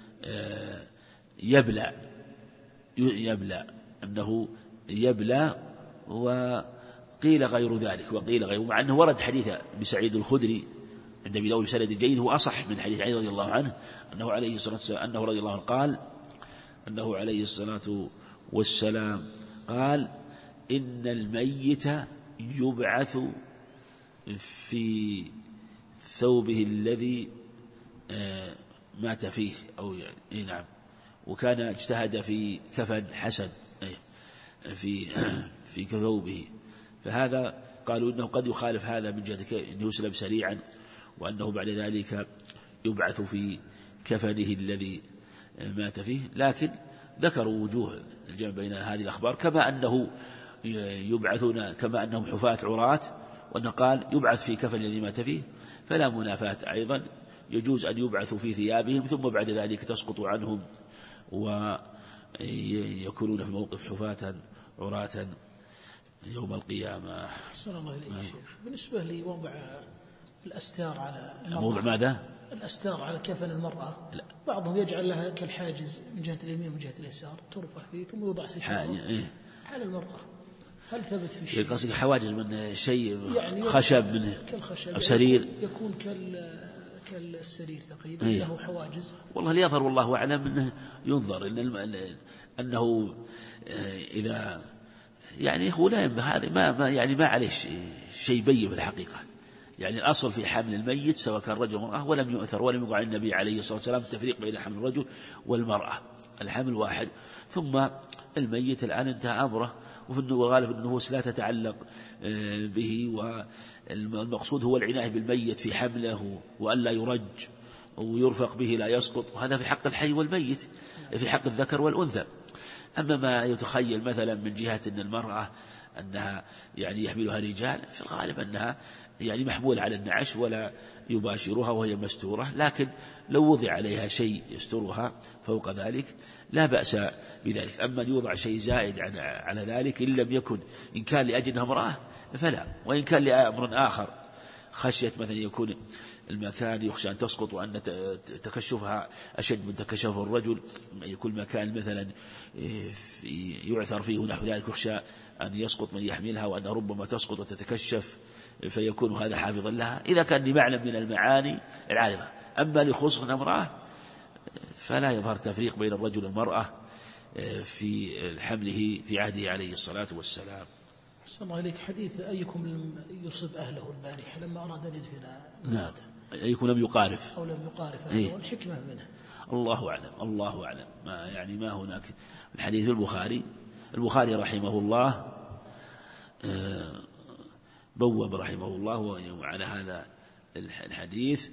يبلى، وقيل غير ذلك مع أنه ورد حديث بسعيد الخدري عند أبي داود بسند جيد، هو أصح من حديث علي رضي الله عنه أنه عليه الصلاة والسلام أنه رضي الله عنه قال أنه عليه الصلاة والسلام قال إن الميت يبعث في ثوبه الذي مات فيه أو يعني نعم، وكان اجتهد في كفن حسن في ثوبه. فهذا قالوا إنه قد يخالف هذا من جهة أنه يسلب سريعا، وأنه بعد ذلك يبعث في كفنه الذي مات فيه. لكن ذكروا وجوه الجمع بين هذه الأخبار، كما أنه يبعثون كما أنهم حفاة عراة، وأنه قال يبعث في كفن الذي مات فيه، فلا منافاة. أيضا يجوز أن يبعثوا في ثيابهم ثم بعد ذلك تسقط عنهم ويكونون في موقف حفاة عراة يوم القيامة. صلى الله عليه وسلم. بالنسبة لوضع الأستار على المرأة. موضع ماذا؟ الأستار على كفن المرأة. لا. بعضهم يجعل لها كالحاجز من جهة اليمين ومن جهة اليسار ترفع فيه ثم يوضع ستارة على المرأة. هل ثبت في شيء؟ قصدك حواجز من شيء يعني خشب منه كالخشب أو سرير؟ يكون كالسرير تقريبا له حواجز. والله ليظهر والله أعلم أنه ينظر أنه إذا يعني هو لا ينبغي هذا ما عليه شيء بين في الحقيقة. يعني الأصل في حمل الميت سواء كان رجل أو امرأة ولم يؤثر ولم يقع النبي عليه الصلاة والسلام التفريق بين حمل الرجل والمرأة، الحمل واحد. ثم الميت الآن انتهى أمره، وغالب النفوس لا تتعلق به، والمقصود هو العناية بالميت في حمله وألا يرج ويرفق به لا يسقط، وهذا في حق الحي والميت، في حق الذكر والأنثى. أما ما يتخيل مثلا من جهة أن المرأة أنها يعني يحملها رجال، في الغالب أنها يعني محمول على النعش ولا يباشرها وهي مستورة، لكن لو وضع عليها شيء يسترها فوق ذلك لا بأس بذلك. أما أن يوضع شيء زائد على ذلك إن كان لأجل أنها امرأة فلا، وإن كان لأمر آخر خشية مثلا يكون المكان يخشى أن تسقط وأن تكشفها أشد من تكشف الرجل، يكون مكان مثلا يعثر فيه ونحو ذلك يخشى أن يسقط من يحملها وأنها ربما تسقط وتتكشف فيكون هذا حافظا لها، إذا كان لمعنى من المعاني العارضة. أما لخصوص امرأة فلا يظهر تفريق بين الرجل والمرأة في حمله في عهده عليه الصلاة والسلام. أحسن الله إليك. حديث أيكم يصب أهله البارحة لما أراد أن يدفن. نعم. أيكم لم يقارف أو لم يقارف أهله والحكمة منه الله أعلم. الله أعلم. ما هناك. الحديث البخاري رحمه الله بوب رحمه الله على هذا الحديث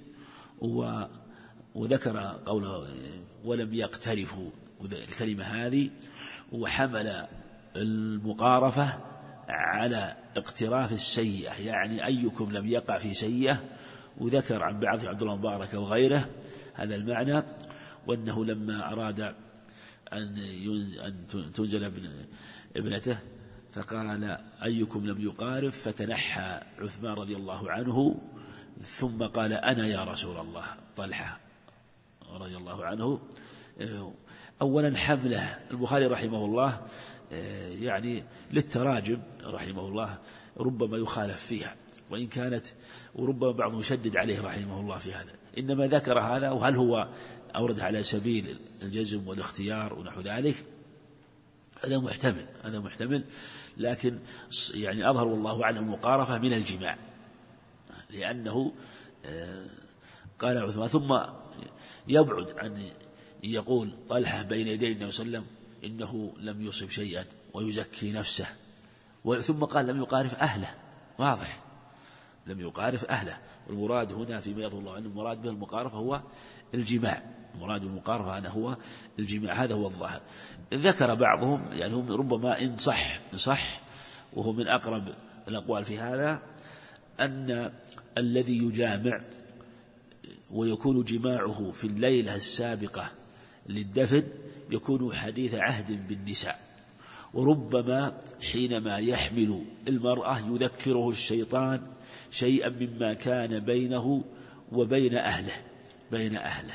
وذكر قوله ولم يقترفوا الكلمة هذه، وحمل المقارفة على اقتراف السيئة، يعني أيكم لم يقع في سيئة، وذكر عن بعض عبد الله المبارك وغيره هذا المعنى، وأنه لما أراد أن تنزل ابنته فقال أيكم لم يقارف، فتنحى عثمان رضي الله عنه ثم قال أنا يا رسول الله. طلحة رضي الله عنه أولا حمله البخاري رحمه الله يعني للتراجم رحمه الله ربما يخالف فيها، وإن كانت وربما بعضهم يشدد عليه رحمه الله في هذا، إنما ذكر هذا، وهل هو أورد على سبيل الجزم والاختيار ونحو ذلك هذا محتمل، لكن يعني أظهر والله أعلم المقارفة من الجماع، لأنه قال عثمان ثم يبعد أن يقول طلحة بين يدي النبي صلى الله عليه وسلم إنه لم يصب شيئا ويزكي نفسه، ثم قال لم يقارف أهله. واضح لم يقارف أهله، والمراد هنا فيما يظهر الله أن المراد به المقارفة هو الجماع، المراد بالمقارفة هذا هو الجماع، هذا هو الظاهر. ذكر بعضهم يعني هم ربما إن صح وهو من أقرب الأقوال في هذا أن الذي يجامع ويكون جماعه في الليلة السابقة للدفن يكون حديث عهد بالنساء، وربما حينما يحمل المرأة يذكره الشيطان شيئا مما كان بينه وبين أهله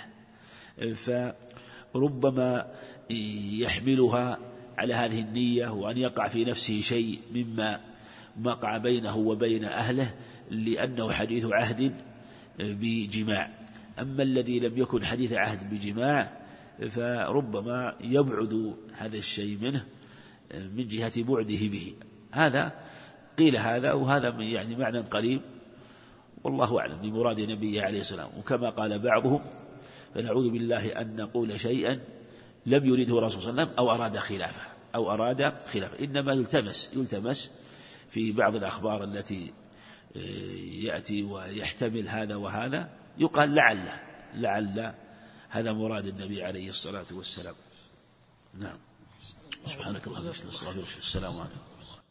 فربما يحملها على هذه النية، وأن يقع في نفسه شيء مما وقع بينه وبين أهله لأنه حديث عهد بجماع. أما الذي لم يكن حديث عهد بجماع فربما يبعد هذا الشيء منه من جهة بعده به. هذا قيل هذا، وهذا يعني معنى قريب والله أعلم بمراد نبيه عليه السلام. وكما قال بعضهم فنعوذ بالله أن نقول شيئا لم يريده الرسول صلى الله عليه وسلم أو أراد خلافه. إنما يلتمس في بعض الأخبار التي يأتي ويحتمل هذا وهذا، يقال لعل هذا مراد النبي عليه الصلاة والسلام. نعم. سبحانك اللهم وبحمدك، السلام عليكم.